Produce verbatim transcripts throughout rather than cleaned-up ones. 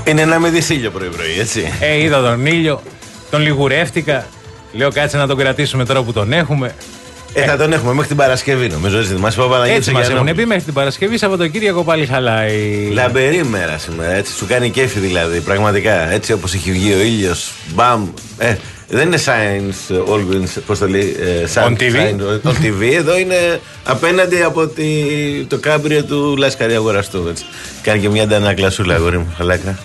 Είναι να με δεις ήλιο πρωί-πρωί, έτσι. Ε, είδα τον ήλιο, τον λιγουρεύτηκα. Λέω κάτσε να τον κρατήσουμε τώρα που τον έχουμε. Ε, θα τον έχουμε μέχρι την Παρασκευή, νομίζω. Έτσι μας έχουν πει μέχρι την Παρασκευή, Σαββατοκύριακο πάλι χαλάει. Λαμπερή μέρα σήμερα, έτσι. Σου κάνει κέφι δηλαδή, πραγματικά. Έτσι όπως έχει βγει ο ήλιος. Μπαμ. Ε, δεν είναι science always, πώς το λέει. On τι βι. On τι βι. Εδώ είναι απέναντι από τη, το κάμπριο του Λάσκαρη Αγοραστού. Έτσι. Κάνει και μια αντανακλασούλα, αγόρι μου, χαλάκα.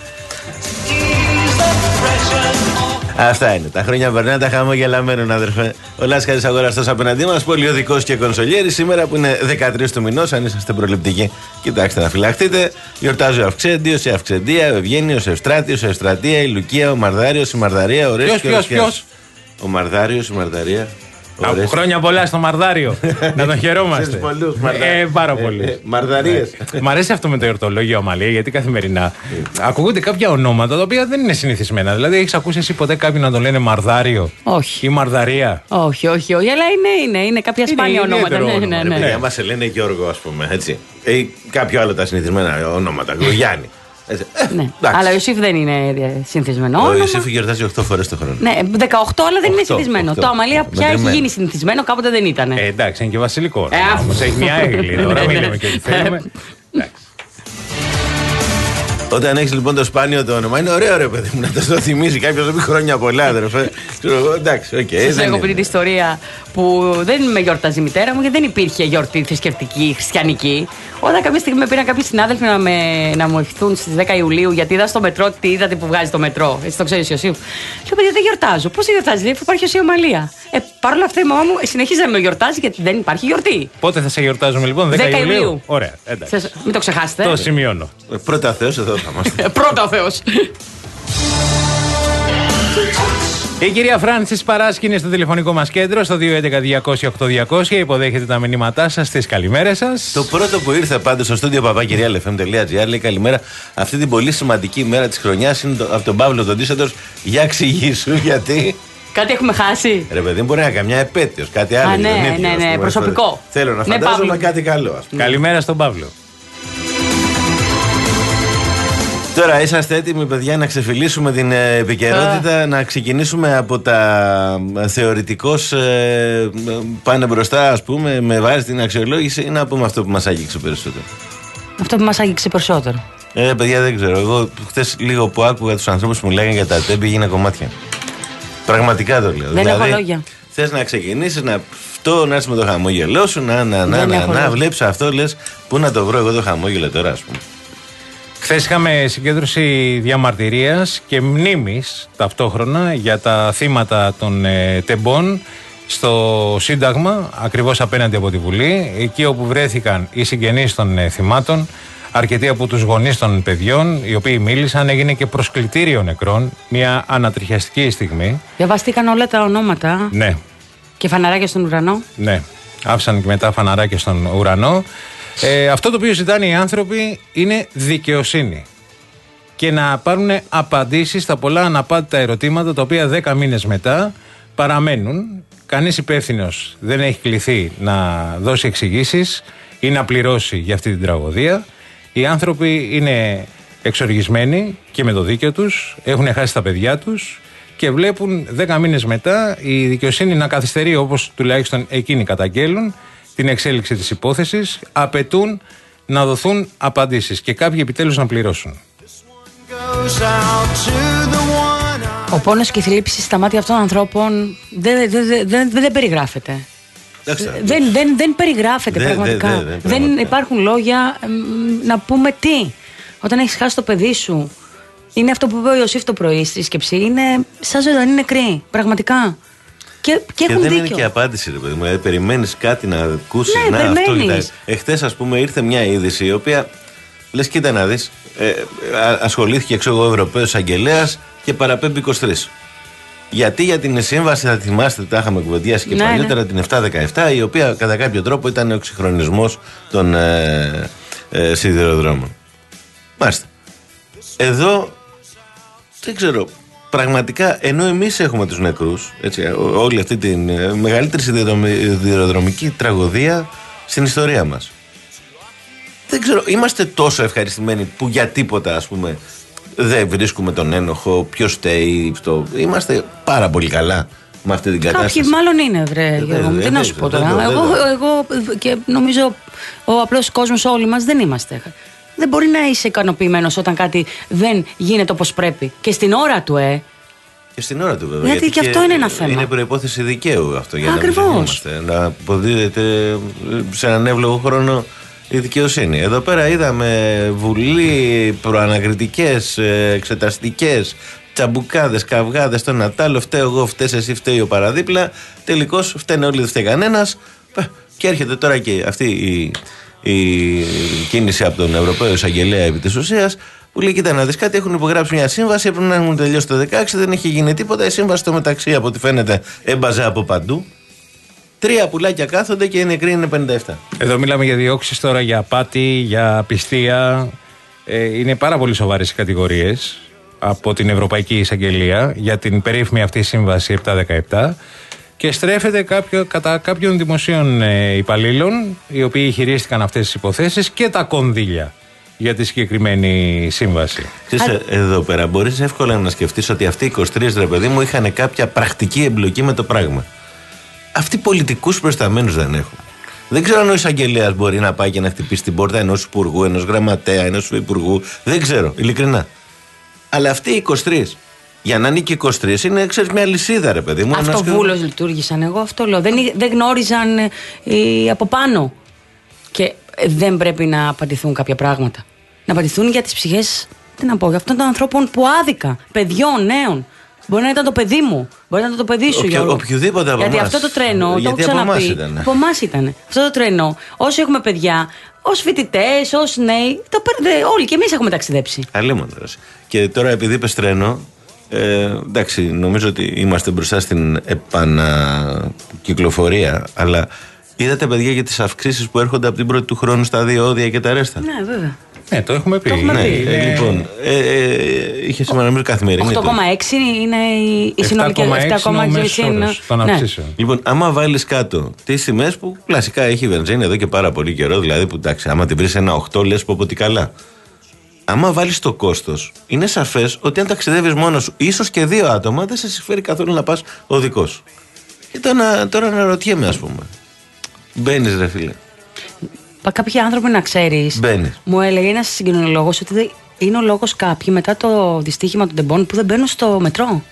Αυτά είναι. Τα χρόνια περνάνε, τα χαμόγελα μένουν, αδερφέ. Ο Λάσκαρης Αγοραστός απέναντί μας, πολιοδικός και κονσολιέρης. Σήμερα που είναι δεκατρείς του μηνός, αν είσαστε προληπτικοί, κοιτάξτε να φυλαχτείτε. Γιορτάζει ο Αυξέντιος, η Αυξεντία, ο Ευγένιος, ο Ευστράτιος, ο Ευστρατεία, η Λουκία, ο Μαρδάριος, η Μαρδαρία. Ποιος, ποιος, ποιος? Ο Μαρδάριος, η Μαρδαρία. Από χρόνια πολλά στο Μαρδάριο. Να τον χαιρόμαστε. Πολλούς, ε, πάρα πολύ. Ε, Μαρδαρίες. Μ' αρέσει αυτό με το εορτολόγιο Αμαλία, γιατί καθημερινά ακούγονται κάποια ονόματα τα οποία δεν είναι συνηθισμένα. Δηλαδή, έχεις ακούσει εσύ ποτέ κάποιον να τον λένε Μαρδάριο? Όχι. Ή Μαρδαρία? Όχι, όχι, όχι. Αλλά είναι, είναι, είναι κάποια σπάνια ονόματα. Ναι, ναι, ναι. ναι. Άμα σε λένε Γιώργο, ας πούμε, έτσι. Ή κάποιο άλλο τα συνηθισμένα ονόματα. Γιάννη. Ναι. Αλλά ο Ιωσήφ δεν είναι συνηθισμένο. Ο Ιωσήφ γιορτάζει οκτώ φορές το χρόνο. Ναι, δεκαοκτώ, αλλά δεν είναι συνηθισμένο. Το Αμαλία πια έχει γίνει συνηθισμένο, κάποτε δεν ήταν. Ε, εντάξει, είναι και βασιλικό. Όμως έχει μια έγκλη τώρα, μην λέμε και τι θέλουμε. Όταν έχεις λοιπόν το σπάνιο το όνομα, είναι ωραίο ρε παιδί μου να το θυμίζει κάποιος να πει χρόνια πολλά, αδερφέ. Εντάξει, οκ. Σας έχω πει την ιστορία που δεν με γιορτάζει η μητέρα μου, γιατί δεν υπήρχε γιορτή θρησκευτική, χριστιανική. Όταν κάποια στιγμή με πήραν κάποιοι συνάδελφοι να, με, να μου ευχηθούν στις δέκα Ιουλίου, γιατί είδα στο μετρό τι είδατε που βγάζει το μετρό. Έτσι το ξέρεις, Ιωσήφ. Λέω, παιδιά, δεν γιορτάζω. Πώς δεν γιορτάζει, λέει, υπάρχει ως η Ομαλία. Ε, παρ' όλα αυτά η μαμά μου συνεχίζει να με γιορτάζει, γιατί δεν υπάρχει γιορτή. Πότε θα σε γιορτάζουμε λοιπόν, δέκα Ιουλίου. Ωραία, εντάξει. Θες, μην το ξεχάσετε. Το σημειώνω. Ε, πρώτα Θεός, εδώ θα είμαστε. Πρώτα Θεός. Η κυρία Φράνσις Παράσκη είναι στο τηλεφωνικό μας κέντρο, στο δύο έντεκα διακόσια οκτώ διακόσια. Υποδέχεται τα μηνύματά σας, στις καλημέρες σας. Το πρώτο που ήρθε πάντως στο στούντιο παπάκυριαλεφm.gr λέει καλημέρα. Αυτή την πολύ σημαντική μέρα της χρονιάς είναι το, από τον Παύλο τον Ντίσσεντορφ. Για εξηγήσου γιατί. Κάτι έχουμε χάσει. Ρε παιδί, μπορεί να είναι καμιά επέτειος, κάτι άλλο. Α, ναι, ναι, ναι, ναι, προσωπικό. Θέλω να φαντάζομαι ναι, κάτι καλό, ας πούμε. Καλημέρα στον Παύλο. Τώρα είσαστε έτοιμοι, παιδιά, να ξεφυλίσουμε την επικαιρότητα, να ξεκινήσουμε από τα θεωρητικώς ε, πάνε μπροστά, ας πούμε, με βάση την αξιολόγηση, ή να πούμε αυτό που μας άγγιξε περισσότερο? Αυτό που μας άγγιξε περισσότερο. Ε, παιδιά, δεν ξέρω. Εγώ χθες λίγο που άκουγα τους ανθρώπους που μου λέγανε για τα τέμπη, έγινα κομμάτια. Πραγματικά το λέω. Δεν δηλαδή, έχω λόγια. Θες να ξεκινήσεις, να αυτό, να έρθει με το χαμόγελό σου, να, να, να, να, να βλέπεις αυτό, λες, πού να το βρω εγώ το χαμόγελο τώρα, ας πούμε. Χθες είχαμε συγκέντρωση διαμαρτυρίας και μνήμης ταυτόχρονα για τα θύματα των ε, τεμπών στο Σύνταγμα, ακριβώς απέναντι από τη Βουλή, εκεί όπου βρέθηκαν οι συγγενείς των ε, θυμάτων, αρκετοί από τους γονείς των παιδιών, οι οποίοι μίλησαν, έγινε και προσκλητήριο νεκρών, μια ανατριχιαστική στιγμή. Διαβαστήκαν όλα τα ονόματα. Ναι. Και φαναράκια στον ουρανό. Ναι, άφησαν και μετά φαναράκια στον ουρανό. Ε, αυτό το οποίο ζητάνε οι άνθρωποι είναι δικαιοσύνη και να πάρουν απαντήσεις στα πολλά αναπάντητα ερωτήματα, τα οποία δέκα μήνες μετά παραμένουν. Κανείς υπεύθυνος δεν έχει κληθεί να δώσει εξηγήσεις ή να πληρώσει για αυτή την τραγωδία. Οι άνθρωποι είναι εξοργισμένοι και με το δίκαιο τους, έχουν χάσει τα παιδιά τους και βλέπουν δέκα μήνες μετά η δικαιοσύνη να καθυστερεί, όπως τουλάχιστον εκείνοι καταγγέλουν την εξέλιξη της υπόθεσης, απαιτούν να δοθούν απαντήσεις και κάποιοι επιτέλους να πληρώσουν. Ο πόνος και η θλίψη στα μάτια αυτών των ανθρώπων δεν, δεν, δεν, δεν, δεν περιγράφεται. Δεν, δεν, δεν περιγράφεται δε, πραγματικά. Δε, δε, δε, δεν πραγματικά. Υπάρχουν λόγια να πούμε τι. Όταν έχεις χάσει το παιδί σου, είναι αυτό που είπε ο Ιωσήφ το πρωί στη σκέψη, είναι σαν ζωντανή νεκρή, πραγματικά. Και, και, και έχουν δεν δίκιο. Είναι και απάντηση, ρε παιδί μου. Δηλαδή, περιμένεις κάτι να ακούσεις. Ναι, να περιμένεις. Αυτό. Εχθές, ας πούμε, ήρθε μια είδηση η οποία λες, κοίτα να δεις. Ε, ασχολήθηκε, ξέρω εγώ, ο Ευρωπαίος Αγγελέας και παραπέμπει είκοσι τρία. Γιατί για την σύμβαση, θα θυμάστε, τα είχαμε κουβεντιάσει και ναι, παλιότερα, ναι. την επτακόσια δεκαεπτά, η οποία κατά κάποιο τρόπο ήταν ο εξυγχρονισμός των ε, ε, σιδηροδρόμων. Μάλιστα. Εδώ δεν ξέρω. Πραγματικά, ενώ εμείς έχουμε τους νεκρούς, έτσι, όλη αυτή τη μεγαλύτερη σιδηροδρομική τραγωδία στην ιστορία μας, δεν ξέρω, είμαστε τόσο ευχαριστημένοι που για τίποτα, ας πούμε, δεν βρίσκουμε τον ένοχο, ποιος φταίει. Το... Είμαστε πάρα πολύ καλά με αυτή την κατάσταση. Κάποιοι μάλλον είναι, βρε Γιώργο μου, τι να σου πω τώρα. Εγώ, εγώ και νομίζω ο απλός κόσμος, όλοι μας δεν είμαστε. Δεν μπορεί να είσαι ικανοποιημένος όταν κάτι δεν γίνεται όπως πρέπει. Και στην ώρα του, ε. Και στην ώρα του, βέβαια. Γιατί, γιατί και αυτό είναι ένα θέμα. Είναι προϋπόθεση δικαίου αυτό για Ακριβώς. να μην να αποδίδεται σε έναν εύλογο χρόνο η δικαιοσύνη. Εδώ πέρα είδαμε Βουλή, προανακριτικές, εξεταστικές, τσαμπουκάδες, καυγάδες, το Νατάλο, φταίω εγώ, φταίς εσύ, φταίει ο παραδίπλα. Τελικώς φταίνε όλοι, δεν φταίει κανένας. Και έρχεται τώρα και αυτή η, η κίνηση από τον Ευρωπαίο Εισαγγελέα επί της ουσίας, που λέει: κοίτα να δεις κάτι, έχουν υπογράψει μια σύμβαση, έπρεπε να έχουν τελειώσει το δεκαέξι, δεν έχει γίνει τίποτα. Η σύμβαση στο μεταξύ, από ό,τι φαίνεται, έμπαζε από παντού. Τρία πουλάκια κάθονται και οι νεκροί είναι πενήντα επτά. Εδώ μιλάμε για διώξεις τώρα, για απάτη, για απιστία. Ε, είναι πάρα πολύ σοβαρές οι κατηγορίες από την Ευρωπαϊκή Εισαγγελία για την περίφημη αυτή σύμβαση επτακόσια δεκαεπτά και στρέφεται κάποιο, κατά κάποιων δημοσίων ε, υπαλλήλων, οι οποίοι χειρίστηκαν αυτές τις υποθέσεις και τα κονδύλια για τη συγκεκριμένη σύμβαση. Ξέρεις, εδώ πέρα μπορείς εύκολα να σκεφτείς ότι αυτοί οι είκοσι τρεις, ρε παιδί μου, είχαν κάποια πρακτική εμπλοκή με το πράγμα. Αυτοί πολιτικούς προσταμένους δεν έχουν. Δεν ξέρω αν ο εισαγγελέας μπορεί να πάει και να χτυπήσει την πόρτα ενός υπουργού, ενός γραμματέα, ενός υπουργού. Δεν ξέρω, ειλικρινά. Αλλά αυτοί οι είκοσι τρεις, για να είναι και είκοσι τρεις, είναι, ξέρεις, μια λυσίδα, ρε παιδί μου. Αυτοβούλος και... λειτουργήσαν, εγώ αυτό λέω. Δεν, δεν γνώριζαν ε, από πάνω. Και δεν πρέπει να απαντηθούν κάποια πράγματα. Να απαντηθούν για τις ψυχές, τι να πω, για αυτών των ανθρώπων που άδικα, παιδιών, νέων. Μπορεί να ήταν το παιδί μου, μπορεί να ήταν το παιδί σου, Γιώργο. Οποιοδήποτε από Γιατί εμάς. αυτό το τρένο, το έχω ξαναπεί. Από εμάς ήταν. Αυτό το τρένο, όσοι έχουμε παιδιά, ως φοιτητές, ως νέοι, το, όλοι και εμείς έχουμε ταξιδέψει. Αλλήμοντας. Και τώρα, επειδή είπες τρένο, ε, εντάξει, νομίζω ότι είμαστε μπροστά στην επανακυκλοφορία, αλλά είδατε, παιδιά, για τις αυξήσεις που έρχονται από την πρώτη του χρόνου στα διόδια και τα ρέστα? Ναι, βέβαια. Ναι, το έχουμε πει. Το έχουμε ναι, πει. Ε, λοιπόν, ε, ε, είχε σήμερα νομίζω καθημερινή. οκτώ κόμμα έξι είναι η συνολική επτά κόμμα έξι των αυξήσεων. Λοιπόν, άμα βάλεις κάτω τις τιμές που κλασικά έχει η βενζίνη εδώ και πάρα πολύ καιρό, δηλαδή που εντάξει, άμα την βρεις ένα οκτώ, λες πω πω τι καλά. Άμα βάλεις το κόστος, είναι σαφές ότι αν ταξιδεύεις μόνος σου, ίσως και δύο άτομα, δεν σε συμφέρει καθόλου να πας οδικός. Και τώρα, τώρα αναρωτιέμαι, ας πούμε. Μπαίνεις, ρε φίλε. Κάποιοι άνθρωποι, να ξέρεις, μου έλεγε ένας συγκοινωνιολόγος ότι είναι ο λόγος κάποιοι μετά το δυστύχημα των τεμπών που δεν μπαίνουν στο μετρό.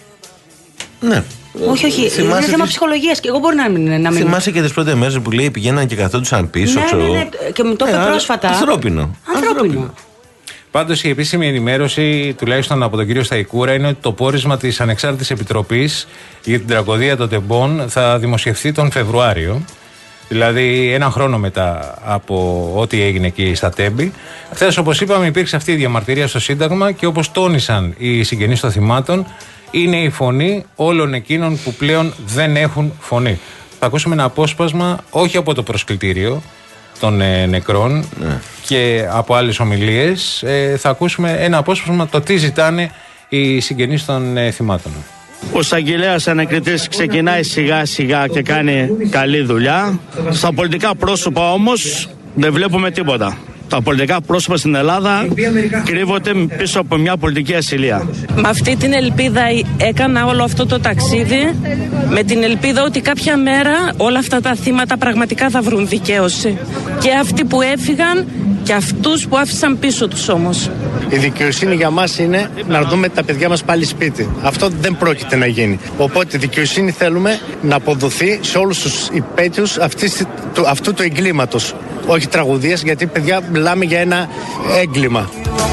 Ναι. Όχι, όχι. Θυμάσαι είναι θέμα τις... ψυχολογίας και εγώ μπορεί να μην. Να μην... Θυμάσαι και τις πρώτες μέρες που λέει πηγαίναν και καθόντουσαν πίσω, ναι, ξέρω. Ναι, ναι, και μου το είπε ε, πρόσφατα. Ανθρώπινο. Ανθρώπινο. Πάντως η επίσημη ενημέρωση, τουλάχιστον από τον κύριο Σταϊκούρα, είναι ότι το πόρισμα της Ανεξάρτητης Επιτροπής για την τραγωδία των τεμπών θα δημοσιευθεί τον Φεβρουάριο. Δηλαδή ένα χρόνο μετά από ό,τι έγινε εκεί στα Τέμπη. Χθες, όπως είπαμε, υπήρξε αυτή η διαμαρτυρία στο Σύνταγμα και όπως τόνισαν οι συγγενείς των θυμάτων, είναι η φωνή όλων εκείνων που πλέον δεν έχουν φωνή. Θα ακούσουμε ένα απόσπασμα, όχι από το προσκλητήριο των ε, νεκρών ναι. και από άλλες ομιλίες. Ε, θα ακούσουμε ένα απόσπασμα το τι ζητάνε οι συγγενείς των ε, θυμάτων. Ο εισαγγελέας ανακριτής ξεκινάει σιγά σιγά και κάνει καλή δουλειά. Στα πολιτικά πρόσωπα όμως δεν βλέπουμε τίποτα. Τα πολιτικά πρόσωπα στην Ελλάδα κρύβονται πίσω από μια πολιτική ασυλία. Με αυτή την ελπίδα έκανα όλο αυτό το ταξίδι, με την ελπίδα ότι κάποια μέρα όλα αυτά τα θύματα πραγματικά θα βρουν δικαίωση. Και αυτοί που έφυγαν και αυτούς που άφησαν πίσω τους όμως. Η δικαιοσύνη για μας είναι να δούμε τα παιδιά μας πάλι σπίτι. Αυτό δεν πρόκειται να γίνει. Οπότε η δικαιοσύνη θέλουμε να αποδοθεί σε όλους τους υπέτειους αυτού του εγκλήματος. Όχι τραγωδίας, γιατί παιδιά μιλάμε για ένα έγκλημα.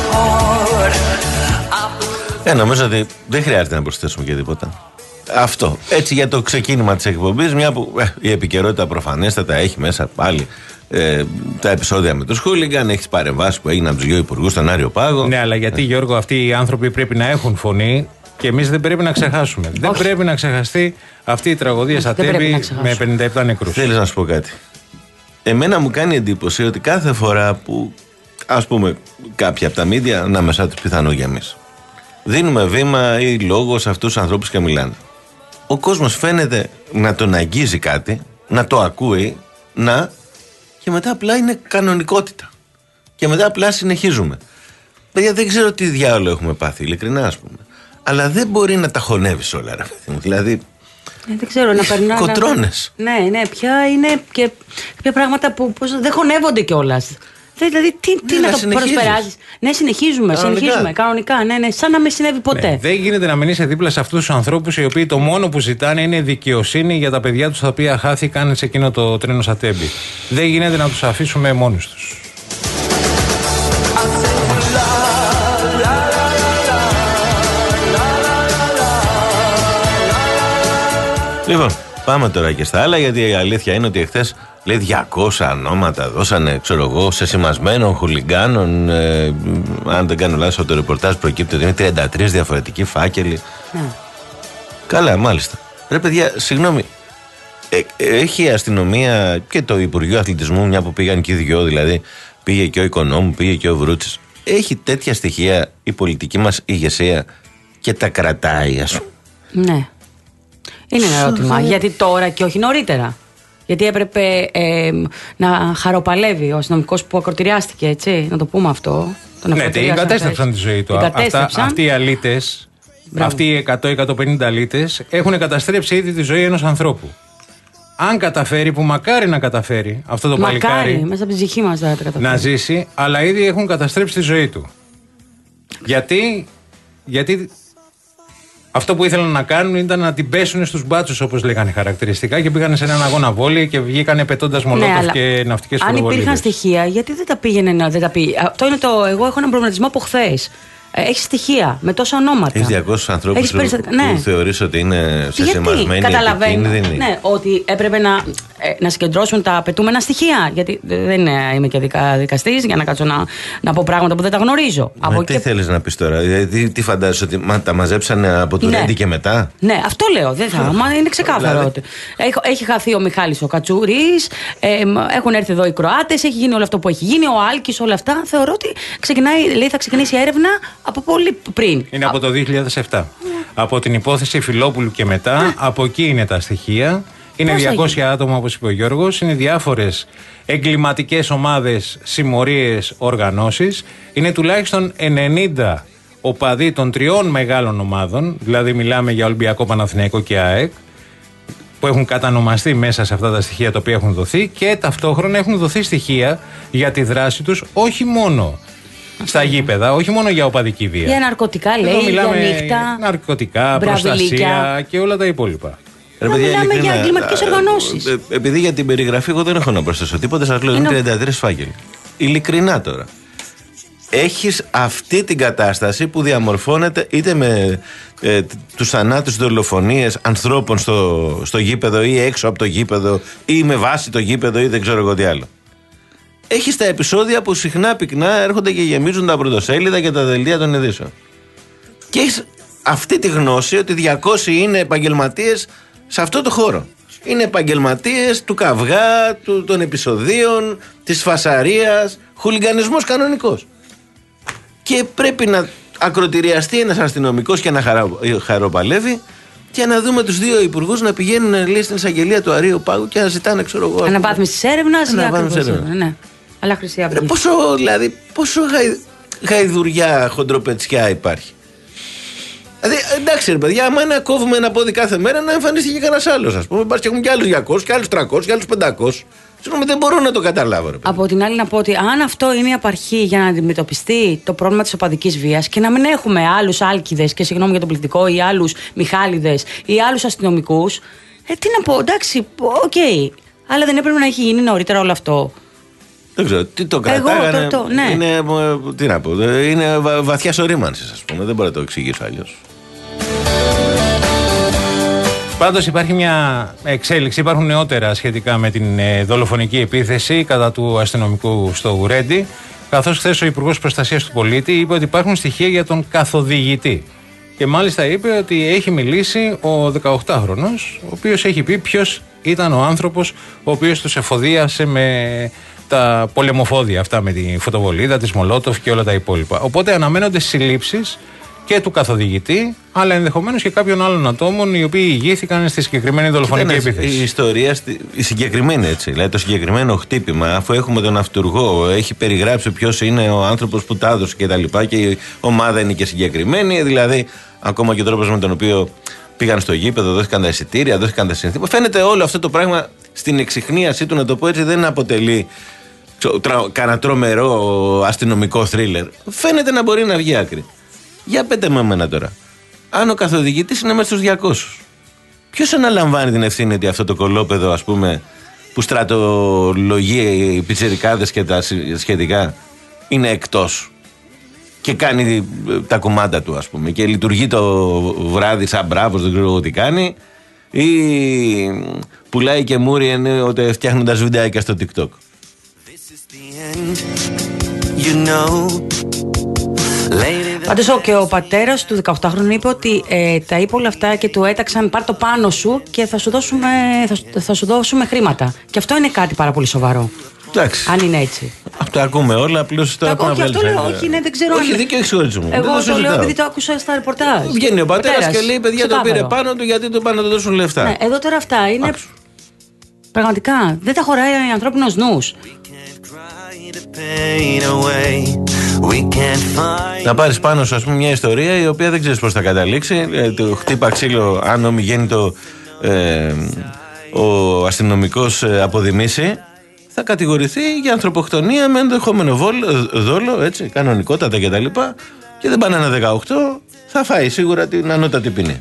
Ε, νομίζω ότι δεν χρειάζεται να προσθέσουμε και τίποτα. Αυτό. Έτσι για το ξεκίνημα της εκπομπής, μια που ε, η επικαιρότητα προφανέστατα έχει μέσα πάλι ε, τα επεισόδια με το Χούλιγκαν, έχει τις παρεμβάσεις που έγιναν από τους δύο υπουργούς στον Άριο Πάγο. Ναι, αλλά γιατί, Γιώργο, αυτοί οι άνθρωποι πρέπει να έχουν φωνή και εμείς δεν πρέπει να ξεχάσουμε. Όχι. Δεν πρέπει να ξεχαστεί αυτή η τραγωδία στα Τέμπη με πενήντα επτά νεκρούς. Θέλεις να σου πω κάτι? Εμένα μου κάνει εντύπωση ότι κάθε φορά που, ας πούμε, κάποια από τα μίντια, ανάμεσά τους πιθανό για εμείς, δίνουμε βήμα ή λόγο σε αυτούς τους ανθρώπους και μιλάνε, ο κόσμος φαίνεται να τον αγγίζει κάτι, να το ακούει, να, και μετά απλά είναι κανονικότητα. Και μετά απλά συνεχίζουμε. Παιδιά, δεν ξέρω τι διάολο έχουμε πάθει, ειλικρινά, ας πούμε. Αλλά δεν μπορεί να τα χωνεύεις όλα, ρε παιδί μου. Δηλαδή. Ε, δεν ξέρω, να περνάνε. Κοτρώνες. Ναι, ναι, πια είναι και κάποια πράγματα που πώς, δεν χωνεύονται κιόλας. Δηλαδή, τι, ναι, τι να, να το προσπεράζεις. Ναι, συνεχίζουμε, κανονικά. συνεχίζουμε. Κανονικά, ναι, ναι, σαν να μην συνέβη ποτέ. Ναι, δεν γίνεται να μην είσαι δίπλα σε αυτούς τους ανθρώπους οι οποίοι το μόνο που ζητάνε είναι δικαιοσύνη για τα παιδιά τους τα οποία χάθηκαν σε εκείνο το τρένο στα Τέμπη. Δεν γίνεται να τους αφήσουμε μόνους τους. Λοιπόν, πάμε τώρα και στα άλλα, γιατί η αλήθεια είναι ότι εχθές λέει διακόσια ονόματα δώσανε, ξέρω εγώ, σε σημασμένων χουλιγκάνων. Ε, αν δεν κάνω λάθος, από το ρεπορτάζ προκύπτει ότι είναι τριάντα τρεις διαφορετικοί φάκελοι. Mm. Καλά, μάλιστα. Ρε παιδιά, συγγνώμη, ε, έχει η αστυνομία και το Υπουργείο Αθλητισμού, μια που πήγαν και οι δυο, δηλαδή πήγε και ο Οικονόμου, πήγε και ο Βρούτσης. Έχει τέτοια στοιχεία η πολιτική μας ηγεσία και τα κρατάει, ας πούμε. Ναι. Είναι ένα ερώτημα. Γιατί τώρα και όχι νωρίτερα. Γιατί έπρεπε ε, να χαροπαλεύει ο αστυνομικός που ακροτηριάστηκε, έτσι, να το πούμε αυτό. Τον ναι, την κατέστρεψαν τη ζωή του. Αυτά, αυτοί οι αλήτες, αυτοί οι εκατό με εκατόν πενήντα αλήτες έχουν καταστρέψει ήδη τη ζωή ενός ανθρώπου. Αν καταφέρει, που μακάρι να καταφέρει αυτό το μακάρι, παλικάρι, μέσα από τη ψυχή μας θα καταφέρει, να ζήσει, αλλά ήδη έχουν καταστρέψει τη ζωή του. Γιατί, γιατί αυτό που ήθελαν να κάνουν ήταν να την πέσουν στους μπάτσους, όπως λέγανε χαρακτηριστικά, και πήγανε σε έναν αγώνα βόλεϊ και βγήκανε πετώντας μολότοφ ναι, και ναυτικές φωτοβολίδες. Αν υπήρχαν στοιχεία, γιατί δεν τα πήγαινε να δεν τα πει. Αυτό είναι το. Εγώ έχω έναν προβληματισμό από χθες. Έχει στοιχεία με τόσα ονόματα. Έχει διακόσιους ανθρώπους που, περιστα... ναι. που θεωρείς ότι είναι σε σημασμένη επικίνδυνη. Ναι, ότι έπρεπε να, να συγκεντρώσουν τα απαιτούμενα στοιχεία. Γιατί δεν είμαι και δικαστής για να κάτσω να, να πω πράγματα που δεν τα γνωρίζω. Μα από τι και... θέλεις να πεις τώρα, δηλαδή, τι φαντάζεσαι, ότι μα, τα μαζέψανε από το ναι. Ρέντι και μετά. Ναι, αυτό λέω. Δεν θα, μα είναι ξεκάθαρο. Δηλαδή... ότι έχει, έχει χαθεί ο Μιχάλης ο Κατσούρης, ε, έχουν έρθει εδώ οι Κροάτες, έχει γίνει όλο αυτό που έχει γίνει, ο Άλκης, όλα αυτά. Θεωρώ ότι ξεκινάει, λέει, θα ξεκινήσει η έρευνα από πολύ πριν. Είναι από το δύο χιλιάδες επτά. Yeah. Από την υπόθεση Φιλόπουλου και μετά, yeah. από εκεί είναι τα στοιχεία. Είναι πώς διακόσια έγινε? Άτομα, όπως είπε ο Γιώργος. Είναι διάφορες εγκληματικές ομάδες, συμμορίες, οργανώσεις. Είναι τουλάχιστον ενενήντα οπαδοί των τριών μεγάλων ομάδων. Δηλαδή, μιλάμε για Ολυμπιακό, Παναθηναϊκό και ΑΕΚ, που έχουν κατανομαστεί μέσα σε αυτά τα στοιχεία τα οποία έχουν δοθεί, και ταυτόχρονα έχουν δοθεί στοιχεία για τη δράση τους, όχι μόνο στα γήπεδα, όχι μόνο για οπαδική βία. Για ναρκωτικά, λέει, για νύχτα, ναρκωτικά, προστασία και όλα τα υπόλοιπα. Ρε, παιδιά, μιλάμε ειλικρινά, για εγκληματικές οργανώσεις. Ε, επειδή για την περιγραφή εγώ δεν έχω να προσθέσω τίποτα, σας λέω είναι τριάντα τρεις φάκελοι. Ειλικρινά τώρα. Έχεις αυτή την κατάσταση που διαμορφώνεται είτε με ε, τους θανάτους, δολοφονίες ανθρώπων στο, στο γήπεδο ή έξω από το γήπεδο ή με βάση το γήπεδο ή δεν ξέρω εγώ τι άλλο. Έχεις τα επεισόδια που συχνά πυκνά έρχονται και γεμίζουν τα πρωτοσέλιδα και τα δελτία των ειδήσεων. Και έχεις αυτή τη γνώση ότι διακόσιοι είναι επαγγελματίες σε αυτό το χώρο. Είναι επαγγελματίες του καυγά, του, των επεισοδίων, της φασαρίας, χουλιγκανισμός κανονικός. Και πρέπει να ακροτηριαστεί ένας αστυνομικός και να χαρα, χαροπαλεύει, και να δούμε τους δύο υπουργούς να πηγαίνουν, λέει, στην εισαγγελία του Αρείου Πάγου και να ζητάνε, ξέρω εγώ. Αναβάθμιση της έρευνας για ακριβώς. Ναι. Αλλά Χρυσή Αυγή. Πόσο, δηλαδή, πόσο γαϊ, γαϊδουριά, χοντροπετσιά υπάρχει. Δηλαδή, εντάξει, ρε παιδιά, άμα να κόβουμε ένα πόδι κάθε μέρα, να εμφανίστηκε και κανένας άλλος. Ας πούμε, υπάρχει και έχουν και άλλους διακόσιους, και άλλους τριακόσιους, και άλλους πεντακόσιους. Συγγνώμη, δεν μπορώ να το καταλάβω. Ρε. Από την άλλη, να πω ότι αν αυτό είναι η απαρχή για να αντιμετωπιστεί το πρόβλημα της οπαδικής βίας και να μην έχουμε άλλους Άλκηδες, και συγγνώμη για τον πληθυντικό, ή άλλους Μιχάληδες ή άλλους αστυνομικούς. Ε, τι να πω, εντάξει, οκ. Okay. Αλλά δεν έπρεπε να έχει γίνει νωρίτερα όλο αυτό. Δεν ξέρω, τι το κρατάγανε. Εγώ, το, το, ναι. Είναι, τι να πω, είναι βα, βαθιά ορίμανσης, ας πούμε. Δεν μπορώ να το εξηγήσω αλλιώς. Πάντως υπάρχει μια εξέλιξη, υπάρχουν νεότερα σχετικά με την ε, δολοφονική επίθεση κατά του αστυνομικού στο Ρέντι, καθώς χθες ο Υπουργός Προστασίας του Πολίτη είπε ότι υπάρχουν στοιχεία για τον καθοδηγητή. Και μάλιστα είπε ότι έχει μιλήσει ο δεκαοκτάχρονος, ο οποίος έχει πει ποιος ήταν ο άνθρωπος ο οποίος τους εφοδίασε με τα πολεμοφόδια αυτά, με τη φωτοβολίδα, της Μολότοφ και όλα τα υπόλοιπα. Οπότε αναμένονται συλλήψεις και του καθοδηγητή, αλλά ενδεχομένως και κάποιων άλλων ατόμων οι οποίοι ηγήθηκαν στη συγκεκριμένη δολοφονική επίθεση. Η ιστορία, η συγκεκριμένη έτσι, δηλαδή το συγκεκριμένο χτύπημα, αφού έχουμε τον αυτουργό, έχει περιγράψει ποιος είναι ο άνθρωπος που τα έδωσε και τα λοιπά, και η ομάδα είναι και συγκεκριμένη, δηλαδή ακόμα και ο τρόπος με τον οποίο πήγαν στο γήπεδο, δόθηκαν τα εισιτήρια, δόθηκαν τα συνθήματα. Φαίνεται όλο αυτό το πράγμα στην εξιχνίασή του, να το πω έτσι, δεν αποτελεί κανένα τρομερό αστυνομικό θρίλερ. Φαίνεται να μπορεί να βγει άκρη. Για πέτε με εμένα τώρα. Αν ο καθοδηγητής είναι μέσα στους διακόσιους, ποιος αναλαμβάνει την ευθύνη ότι αυτό το κολόπεδο, ας πούμε, που στρατολογεί οι πιτσιρικάδες και τα σχετικά, είναι εκτός και κάνει τα κουμάντα του, ας πούμε, και λειτουργεί το βράδυ σαν μπράβος, δεν ξέρω τι κάνει, ή πουλάει και μούρι ότι φτιάχνοντας βιντεάκια στο TikTok. You know. Πάντως και ο πατέρας του δεκαοκτάχρονου είπε ότι ε, τα είπε όλα αυτά και του έταξαν πάρ' το πάνω σου και θα σου, δώσουμε, θα, θα σου δώσουμε χρήματα. Και αυτό είναι κάτι πάρα πολύ σοβαρό. Εντάξει. Αν είναι έτσι. Αυτό ακούμε όλα, απλώς το ακούμε. Όχι, αυτό λέω, όχι, ναι, δεν ξέρω. Όχι, δίκιο έχει όλη μου. Εγώ το, το λέω επειδή το άκουσα στα ρεπορτάζ. Βγαίνει ο πατέρας και λέει: παιδιά, το πήρε πάνω του γιατί του πάνε να του δώσουν λεφτά. Ναι, εδώ τώρα αυτά είναι. Άξου. Πραγματικά δεν τα χωράει ο ανθρώπινος νους. Να πάρεις πάνω σου, ας πούμε, μια ιστορία η οποία δεν ξέρεις πώς θα καταλήξει. Ε, το χτύπα ξύλο, αν ομιγέννητο ε, ο αστυνομικός ε, αποδημήσει, θα κατηγορηθεί για ανθρωποκτονία με ενδεχόμενο δόλο, έτσι, κανονικότατα κτλ. Και, και δεν πάνε ένα δεκαοκτώ, θα φάει σίγουρα την ανώτατη ποινή.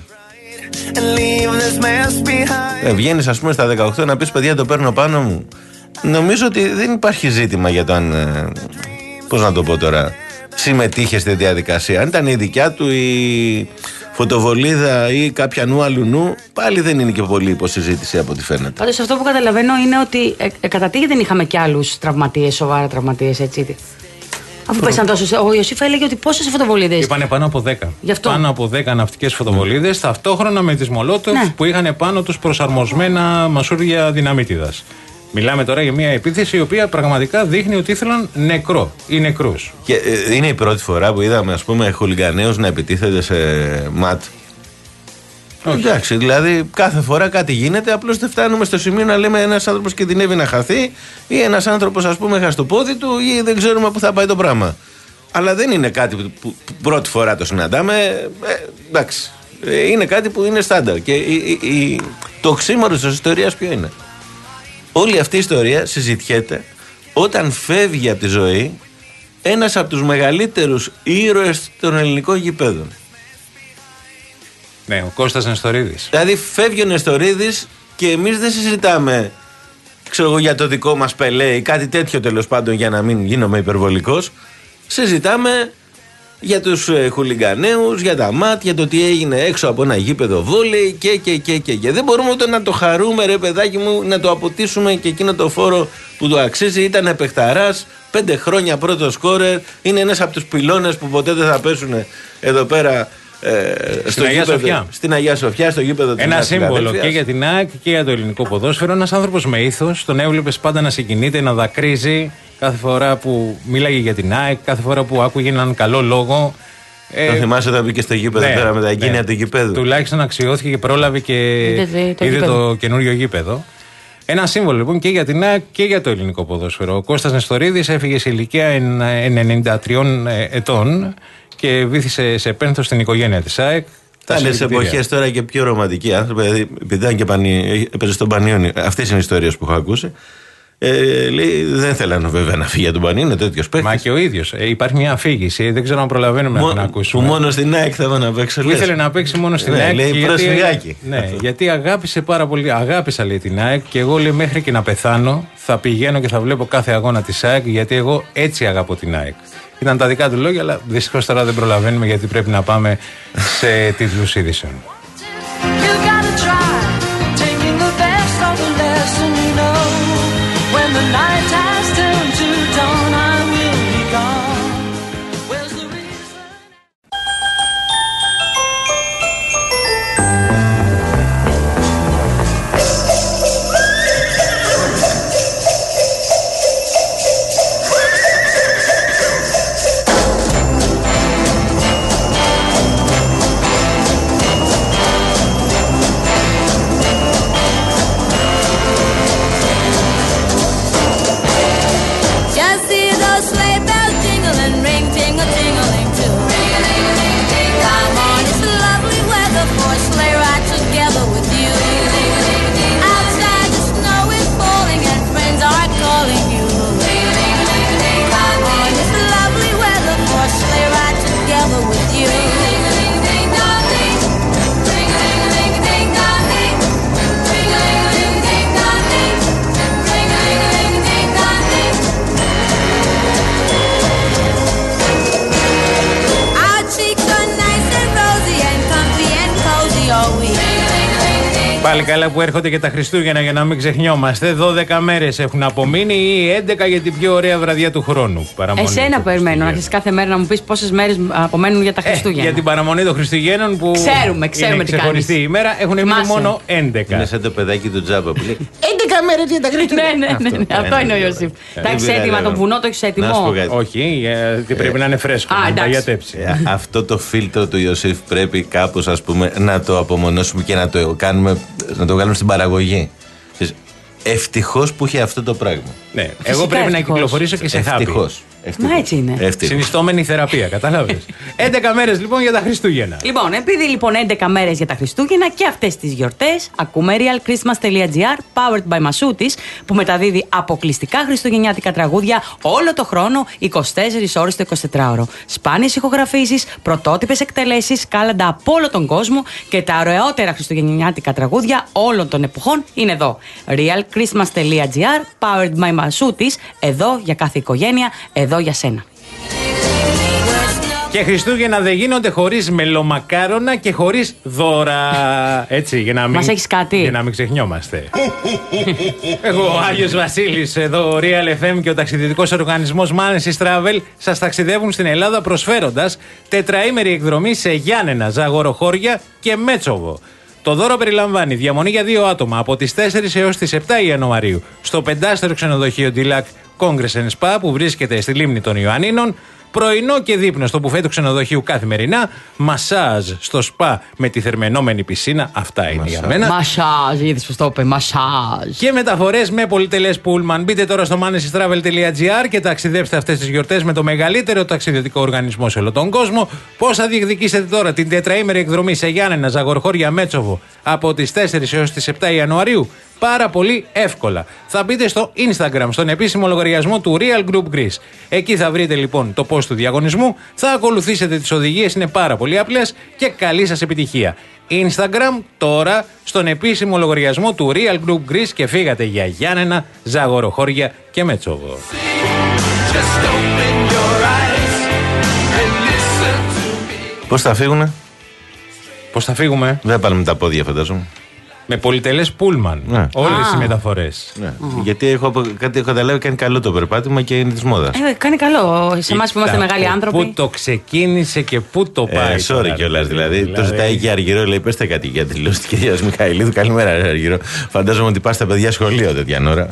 Ε, βγαίνεις, ας πούμε, στα δεκαοκτώ να πεις: παιδιά, το παίρνω πάνω μου. Νομίζω ότι δεν υπάρχει ζήτημα για το αν, ε, πώς να το πω τώρα, συμμετείχε στη διαδικασία. Αν ήταν η δικιά του η φωτοβολίδα ή κάποια νου αλλού νου, πάλι δεν είναι και πολύ υποσυζήτηση από ό,τι φαίνεται. Πάντως αυτό που καταλαβαίνω είναι ότι ε, ε, κατά τι δεν είχαμε κι άλλους τραυματίες, σοβαρά τραυματίες, έτσι. Αφού πέσαν τόσο. Ο Ιωσήφ έλεγε ότι πόσες φωτοβολίδες. Είπανε πάνω από δέκα. Πάνω από δέκα ναυτικές φωτοβολίδες, mm. ταυτόχρονα με τις Μολότοφ, ναι, που είχαν πάνω τους προσαρμοσμένα μασούρια δυναμίτιδας. Μιλάμε τώρα για μια επίθεση η οποία πραγματικά δείχνει ότι ήθελαν νεκρό ή νεκρούς. Και ε, είναι η πρώτη φορά που είδαμε, ας πούμε, χουλιγκανέους να επιτίθεται σε ματ. Όχι. Εντάξει, δηλαδή κάθε φορά κάτι γίνεται, απλώς δεν φτάνουμε στο σημείο να λέμε ένας άνθρωπος κινδυνεύει να χαθεί ή ένας άνθρωπος, ας πούμε, χάσει το πόδι του ή δεν ξέρουμε πού θα πάει το πράγμα. Αλλά δεν είναι κάτι που, που, που πρώτη φορά το συναντάμε. Ε, εντάξει, ε, είναι κάτι που είναι στάνταρ. Και η, η, η, το οξύμορο της ιστορίας ποιο είναι? Όλη αυτή η ιστορία συζητιέται όταν φεύγει από τη ζωή ένας από τους μεγαλύτερους ήρωες των ελληνικών γηπέδων. Ναι, ο Κώστας Νεστορίδης. Δηλαδή φεύγει ο Νεστορίδης και εμείς δεν συζητάμε, ξέρω εγώ, για το δικό μας Πελέ ή κάτι τέτοιο, τέλος πάντων, για να μην γίνομαι υπερβολικός. Συζητάμε για τους ε, χουλιγκανέους, για τα ΜΑΤ, για το τι έγινε έξω από ένα γήπεδο βόλεϊ και, και, και, και, και. Δεν μπορούμε ούτε να το χαρούμε, ρε παιδάκι μου, να το αποτίσουμε και εκείνο το φόρο που το αξίζει. Ήταν παιχταράς, πέντε χρόνια πρώτο σκόρερ, είναι ένας από τους πυλώνες που ποτέ δεν θα πέσουν εδώ πέρα. Ε, στην, στο Αγία γήπεδο, Σοφιά. στην Αγία Σοφιά, στο γήπεδο της Ένα σύμβολο και για την ΑΕΚ και για το ελληνικό ποδόσφαιρο. Ένας άνθρωπος με ήθος, τον έβλεπες πάντα να συγκινείται, να δακρύζει κάθε φορά που μίλαγε για την ΑΕΚ, κάθε φορά που άκουγε έναν καλό λόγο. Ε, το θυμάσαι όταν μπήκε στο γήπεδο, ναι, τώρα με τα εγκίνια, ναι, του γήπεδου. Τουλάχιστον αξιώθηκε και πρόλαβε και είδε το, είδε το καινούριο γήπεδο. Ένα σύμβολο λοιπόν και για την ΑΕΚ και για το ελληνικό ποδόσφαιρο. Ο Κώστας Νεστορίδης έφυγε σε ηλικία ενενήντα τριών ετών και βήθησε σε πένθος στην οικογένεια της ΑΕΚ. Τα άλλες εποχές τώρα και πιο ρομαντικοί άνθρωποι, δηλαδή επειδή ήταν και πανί, έπαιζε στον Πανιόνι, αυτές είναι οι ιστορίες που έχω ακούσει. Ε, λέει, δεν θέλανε βέβαια να φύγει για τον Πανί, είναι τέτοιο παίκτης. Μα και ο ίδιος. Ε, υπάρχει μια αφήγηση, δεν ξέρω αν προλαβαίνουμε Μο, να την ακούσουμε. Που μόνο στην ΑΕΚ θα να παίξει. Που ήθελε να παίξει μόνο στην ναι, ΑΕΚ. Λέει προσφυγάκι. Ναι, γιατί αγάπησε πάρα πολύ. Αγάπησα, λέει, την ΑΕΚ και εγώ, λέει, μέχρι και να πεθάνω θα πηγαίνω και θα βλέπω κάθε αγώνα της ΑΕΚ, γιατί εγώ έτσι αγαπώ την ΑΕΚ. Ήταν τα δικά του λόγια, αλλά δυστυχώς τώρα δεν προλαβαίνουμε γιατί πρέπει να πάμε σε τίτλους ειδήσεων. Πάλι καλά που έρχονται και τα Χριστούγεννα για να μην ξεχνιόμαστε. δώδεκα μέρες έχουν απομείνει ή έντεκα για την πιο ωραία βραδιά του χρόνου. Παραμονή Εσένα περιμένω να αρχίσει κάθε μέρα να μου πεις πόσες μέρες απομένουν για τα Χριστούγεννα. Ε, για την παραμονή των Χριστουγέννων που. Ξέρουμε, ξέρουμε είναι τι ξεχωριστή κάνεις. ημέρα, έχουν μείνει μόνο έντεκα. Είναι σαν το παιδάκι του Τζάμπα που λέει έντεκα μέρες για τα Χριστούγεννα. Ναι, ναι, ναι, αυτό είναι ο Ιωσήφ. Τα έχεις έτοιμα, το βουνό το έχεις έτοιμο. Όχι, γιατί πρέπει να είναι φρέσκο. Αυτό το φίλτρο του Ιωσήφ πρέπει κάπως, ας πούμε, να το απομονώσουμε και να το κάνουμε, να το βγάλουμε στην παραγωγή. Ευτυχώς που είχε αυτό το πράγμα. Ναι, φυσικά εγώ πρέπει ευτυχώς. να κυκλοφορήσω και σε χάπι. Ευτυχώς. Μα έτσι είναι. Ευτυχώς. Συνιστόμενη θεραπεία, κατάλαβες. έντεκα μέρες λοιπόν για τα Χριστούγεννα. Λοιπόν, επειδή λοιπόν έντεκα μέρες για τα Χριστούγεννα και αυτές τις γιορτές, ακούμε realchristmas.gr powered by Masoutis, που μεταδίδει αποκλειστικά χριστουγεννιάτικα τραγούδια όλο το χρόνο, είκοσι τέσσερις ώρες το εικοσιτετράωρο. Σπάνιες ηχογραφήσεις, πρωτότυπες εκτελέσεις, κάλαντα από όλο τον κόσμο και τα ωραιότερα χριστουγεννιάτικα τραγούδια όλων των εποχών είναι εδώ. realchristmas.gr powered by Masoutis, εδώ για κάθε οικογένεια, εδώ για σένα. Και Χριστούγεννα δεν γίνονται χωρίς μελομακάρονα και χωρίς δώρα. Έτσι, για να μην, μας έχεις κάτι? Για να μην ξεχνιόμαστε. Εγώ, ο Άγιος Βασίλης, εδώ ο Real εφ εμ και ο ταξιδιωτικός οργανισμός Manesis Travel σας ταξιδεύουν στην Ελλάδα προσφέροντας τετραήμερη εκδρομή σε Γιάννενα, Ζαγοροχώρια και Μέτσοβο. Το δώρο περιλαμβάνει διαμονή για δύο άτομα από τις τέσσερις έως τις επτά Ιανουαρίου στο πεντάστερο ξενοδοχείο Dilac Congress and Spa που βρίσκεται στη λίμνη των Ιωαννίνων, πρωινό και δείπνο στο μπουφέ του ξενοδοχείου καθημερινά, μασάζ στο σπα με τη θερμαινόμενη πισίνα. Αυτά είναι για μένα. Μασάζ, είδες πως το είπε, μασάζ. Και μεταφορές με πολυτελές πούλμαν. Μπείτε τώρα στο manesistravel.gr και ταξιδέψτε αυτές τις γιορτές με το μεγαλύτερο ταξιδιωτικό οργανισμό σε όλο τον κόσμο. Πώς θα διεκδικήσετε τώρα την τετραήμερη εκδρομή σε Γιάννενα, Ζαγοροχώρια, Μέτσοβο από τις τέσσερις έως τις επτά Ιανουαρίου? Πάρα πολύ εύκολα. Θα μπείτε στο Instagram, στον επίσημο λογαριασμό του Real Group Greece. Εκεί θα βρείτε λοιπόν το post του διαγωνισμού, θα ακολουθήσετε τις οδηγίες, είναι πάρα πολύ απλές και καλή σας επιτυχία. Instagram τώρα στον επίσημο λογαριασμό του Real Group Greece και φύγατε για Γιάννενα, Ζαγοροχώρια και Μέτσοβο. Πώς θα φύγουνε? Πώς θα φύγουμε? Δεν πάνε με τα πόδια, φαντάζομαι. Με πολυτελές πούλμαν. Ναι. Όλες οι μεταφορές. Ναι. Mm. Γιατί έχω, κάτι έχω καταλάβει, κάνει καλό το περπάτημα και είναι της μόδας. Ε, κάνει καλό. Σε εμάς που είμαστε μεγάλοι άνθρωποι. Πού το ξεκίνησε και πού το πάει. Ε, sorry κιόλας δηλαδή. δηλαδή. Το ζητάει και Αργυρό, λέει: πέστε κάτι για τη δηλώση της κυρίας Μιχαηλίδου. Καλημέρα, Αργυρό. Φαντάζομαι ότι πας στα παιδιά σχολείο τέτοια ώρα.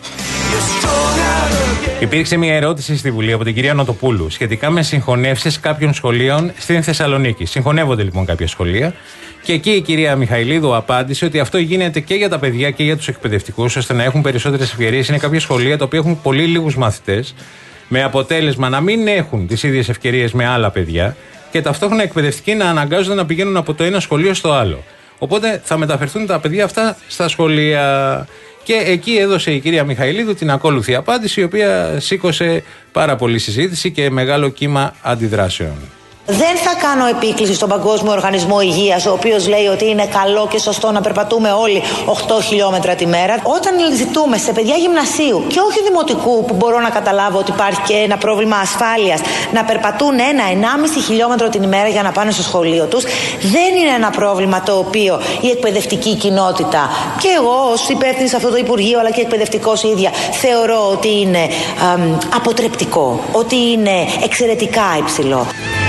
Υπήρξε μια ερώτηση στη Βουλή από την κυρία Νοτοπούλου σχετικά με συγχωνεύσεις κάποιων σχολείων στην Θεσσαλονίκη. Συγχωνεύονται λοιπόν κάποια σχολεία. Και εκεί η κυρία Μιχαηλίδου απάντησε ότι αυτό γίνεται και για τα παιδιά και για τους εκπαιδευτικούς, ώστε να έχουν περισσότερες ευκαιρίες. Είναι κάποια σχολεία τα οποία έχουν πολύ λίγους μαθητές, με αποτέλεσμα να μην έχουν τις ίδιες ευκαιρίες με άλλα παιδιά και ταυτόχρονα εκπαιδευτικοί να αναγκάζονται να πηγαίνουν από το ένα σχολείο στο άλλο. Οπότε θα μεταφερθούν τα παιδιά αυτά στα σχολεία. Και εκεί έδωσε η κυρία Μιχαηλίδου την ακόλουθη απάντηση, η οποία σήκωσε πάρα πολύ συζήτηση και μεγάλο κύμα αντιδράσεων. Δεν θα κάνω επίκληση στον Παγκόσμιο Οργανισμό Υγείας, ο οποίος λέει ότι είναι καλό και σωστό να περπατούμε όλοι οκτώ χιλιόμετρα τη μέρα. Όταν ζητούμε σε παιδιά γυμνασίου και όχι δημοτικού, που μπορώ να καταλάβω ότι υπάρχει και ένα πρόβλημα ασφάλειας, να περπατούν ένα με ενάμιση χιλιόμετρο την ημέρα για να πάνε στο σχολείο τους, δεν είναι ένα πρόβλημα το οποίο η εκπαιδευτική κοινότητα και εγώ ως υπεύθυνη σε αυτό το Υπουργείο, αλλά και εκπαιδευτικός ίδια, θεωρώ ότι είναι αμ, αποτρεπτικό, ότι είναι εξαιρετικά υψηλό.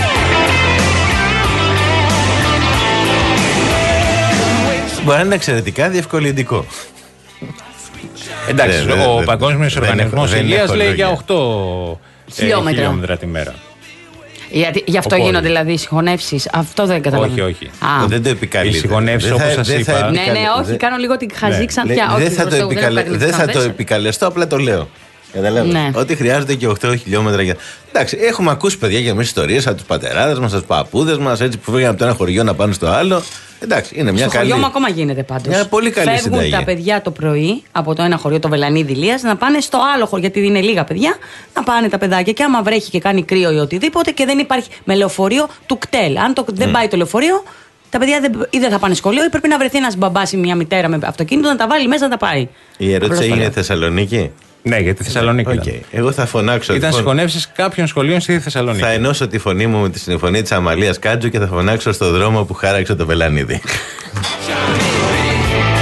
Μπορεί να είναι εξαιρετικά διευκολυντικό. Εντάξει, δε, δε, ο Παγκόσμιος Οργανισμός Υγείας λέει για οκτώ χιλιόμετρα. χιλιόμετρα τη μέρα. Γιατί, γι' αυτό Οπότε. γίνονται δηλαδή συγχωνεύσεις. Αυτό δεν καταλαβαίνω. Όχι, όχι. Α. Δεν το επικαλείται. Οι συγχωνεύσεις όπως σας είπα. Ναι, ναι, όχι, δε... κάνω λίγο την χαζή ξανθιά. Δεν θα, το, επικαλε... δεν θα το επικαλεστώ, απλά το λέω. Καταλάβετε. Ναι. Ότι χρειάζεται και οκτώ χιλιόμετρα για. Εντάξει, έχουμε ακούσει παιδιά για εμείς ιστορίες από τους πατεράδες μας, από τους παππούδες μας, έτσι που φύγανε από το ένα χωριό να πάνε στο άλλο. Εντάξει, είναι μια στο καλή. Στο χωριό μου ακόμα γίνεται πάντως. Μια πολύ καλή Φεύγουν συνταγή. τα παιδιά το πρωί από το ένα χωριό, το Βελανίδη Ηλίας, να πάνε στο άλλο χωριό, γιατί είναι λίγα παιδιά, να πάνε τα παιδάκια. Και άμα βρέχει και κάνει κρύο ή οτιδήποτε και δεν υπάρχει με λεωφορείο του κτέλ. Αν το, δεν mm. πάει το λεωφορείο, τα παιδιά δεν, ή δεν θα πάνε σχολείο ή πρέπει να βρεθεί ένας μπαμπάς ή μια μητέρα με αυτοκίνητο να τα βάλει μέσα να τα πάρει. Η ερώτηση έγινε Θεσσαλονίκη. Ναι, για τη Θεσσαλονίκη. Okay. Εγώ θα φωνάξω. Ήταν συγχωνεύσεις κάποιων σχολείων στη Θεσσαλονίκη. Θα ενώσω τη φωνή μου με τη συμφωνία της Αμαλίας Κάτζου και θα φωνάξω στο δρόμο που χάραξε το Βελανίδι.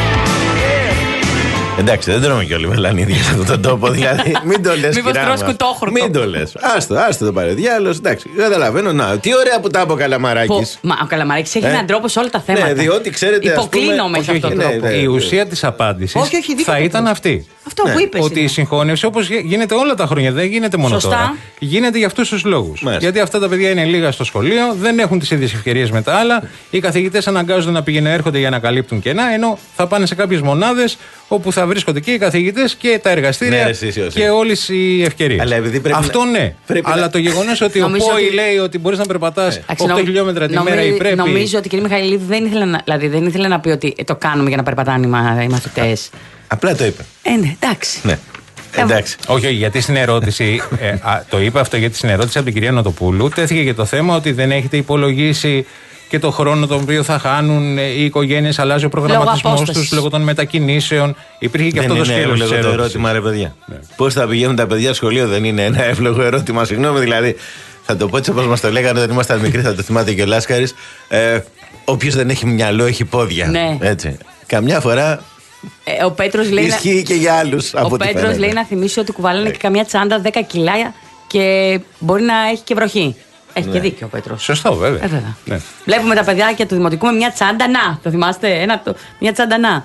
Εντάξει, δεν τρώμε κι όλοι βελανίδια σε αυτόν τον τόπο. Δηλαδή, μην το λες. Μήπως τρως κουτόχορτο. Μην το λες. Άστο, άστο το πάρε διάλογο. Εντάξει, καταλαβαίνω. Να, τι ωραία που τα είπε ο Καλαμαράκης. Μα ο Καλαμαράκης έχει ε? έναν τρόπο σε όλα τα θέματα. Ναι, διότι ξέρετε. Υποκλίνομαι σε αυτόν τον τρόπο. Η ουσία της απάντησης θα ήταν αυτή. Αυτό που είπες. Ότι η συγχώνευση, όπως γίνεται όλα τα χρόνια, δεν γίνεται μόνο τώρα. Γίνεται για αυτούς τους λόγους. Γιατί αυτά τα παιδιά είναι λίγα στο σχολείο, δεν έχουν τις ίδιες ευκαιρίες με τα άλλα. Οι καθηγητές αναγκάζονται να πηγαίνουν έρχονται για να καλύπτουν κενά, ενώ θα πάνε σε κάποιες μονάδες όπου θα βρίσκονται και οι καθηγητές και τα εργαστήρια ναι, εσύ, και όλες οι ευκαιρίες. Αυτό να... ναι. Πρέπει αλλά να... το γεγονός ότι ο ΠΟΗ ότι... λέει ότι μπορείς να περπατάς ε. οκτώ νομ... χιλιόμετρα τη μέρα ή πρέπει. Νομίζω ότι η κυρία Μιχαηλίδη δεν ήθελε να, δηλαδή, δεν ήθελε να πει ότι το κάνουμε για να περπατάνε οι μαθητές. Απλά το είπε. Ε, ναι, εντάξει. Ναι. Εντάξει. Όχι, όχι, γιατί στην ερώτηση, ε, α, το είπα αυτό γιατί στην ερώτηση από την κυρία Νοτοπούλου τέθηκε και το θέμα ότι δεν έχετε υπολογίσει και το χρόνο τον οποίο θα χάνουν οι οικογένειες, αλλάζει ο προγραμματισμός τους λόγω των μετακινήσεων. Υπήρχε και δεν αυτό το σκέλος. Δεν είναι το ερώτημα, ρε παιδιά. Ναι. Πώς θα πηγαίνουν τα παιδιά σχολείο, δεν είναι ένα εύλογο ερώτημα. Συγγνώμη, δηλαδή. Θα το πω έτσι όπως μας το λέγανε όταν ήμασταν μικροί, θα το θυμάται και ο Λάσκαρης. Ε, Όποιος δεν έχει μυαλό έχει πόδια. Ναι. Έτσι. Καμιά φορά. Ε, ο Πέτρος λέει. Ισχύει να... και για άλλους. Ο Πέτρος λέει να θυμίσει ότι κουβαλάνε ε. και καμιά τσάντα δέκα κιλά και μπορεί να έχει και βροχή. Έχει ναι. και δίκιο ο Πέτρος. Σωστό, βέβαια. Ε, βέβαια. Ναι. Βλέπουμε τα παιδάκια του Δημοτικού με μια τσάντα να. Το θυμάστε, ένα, το, μια τσάντα να.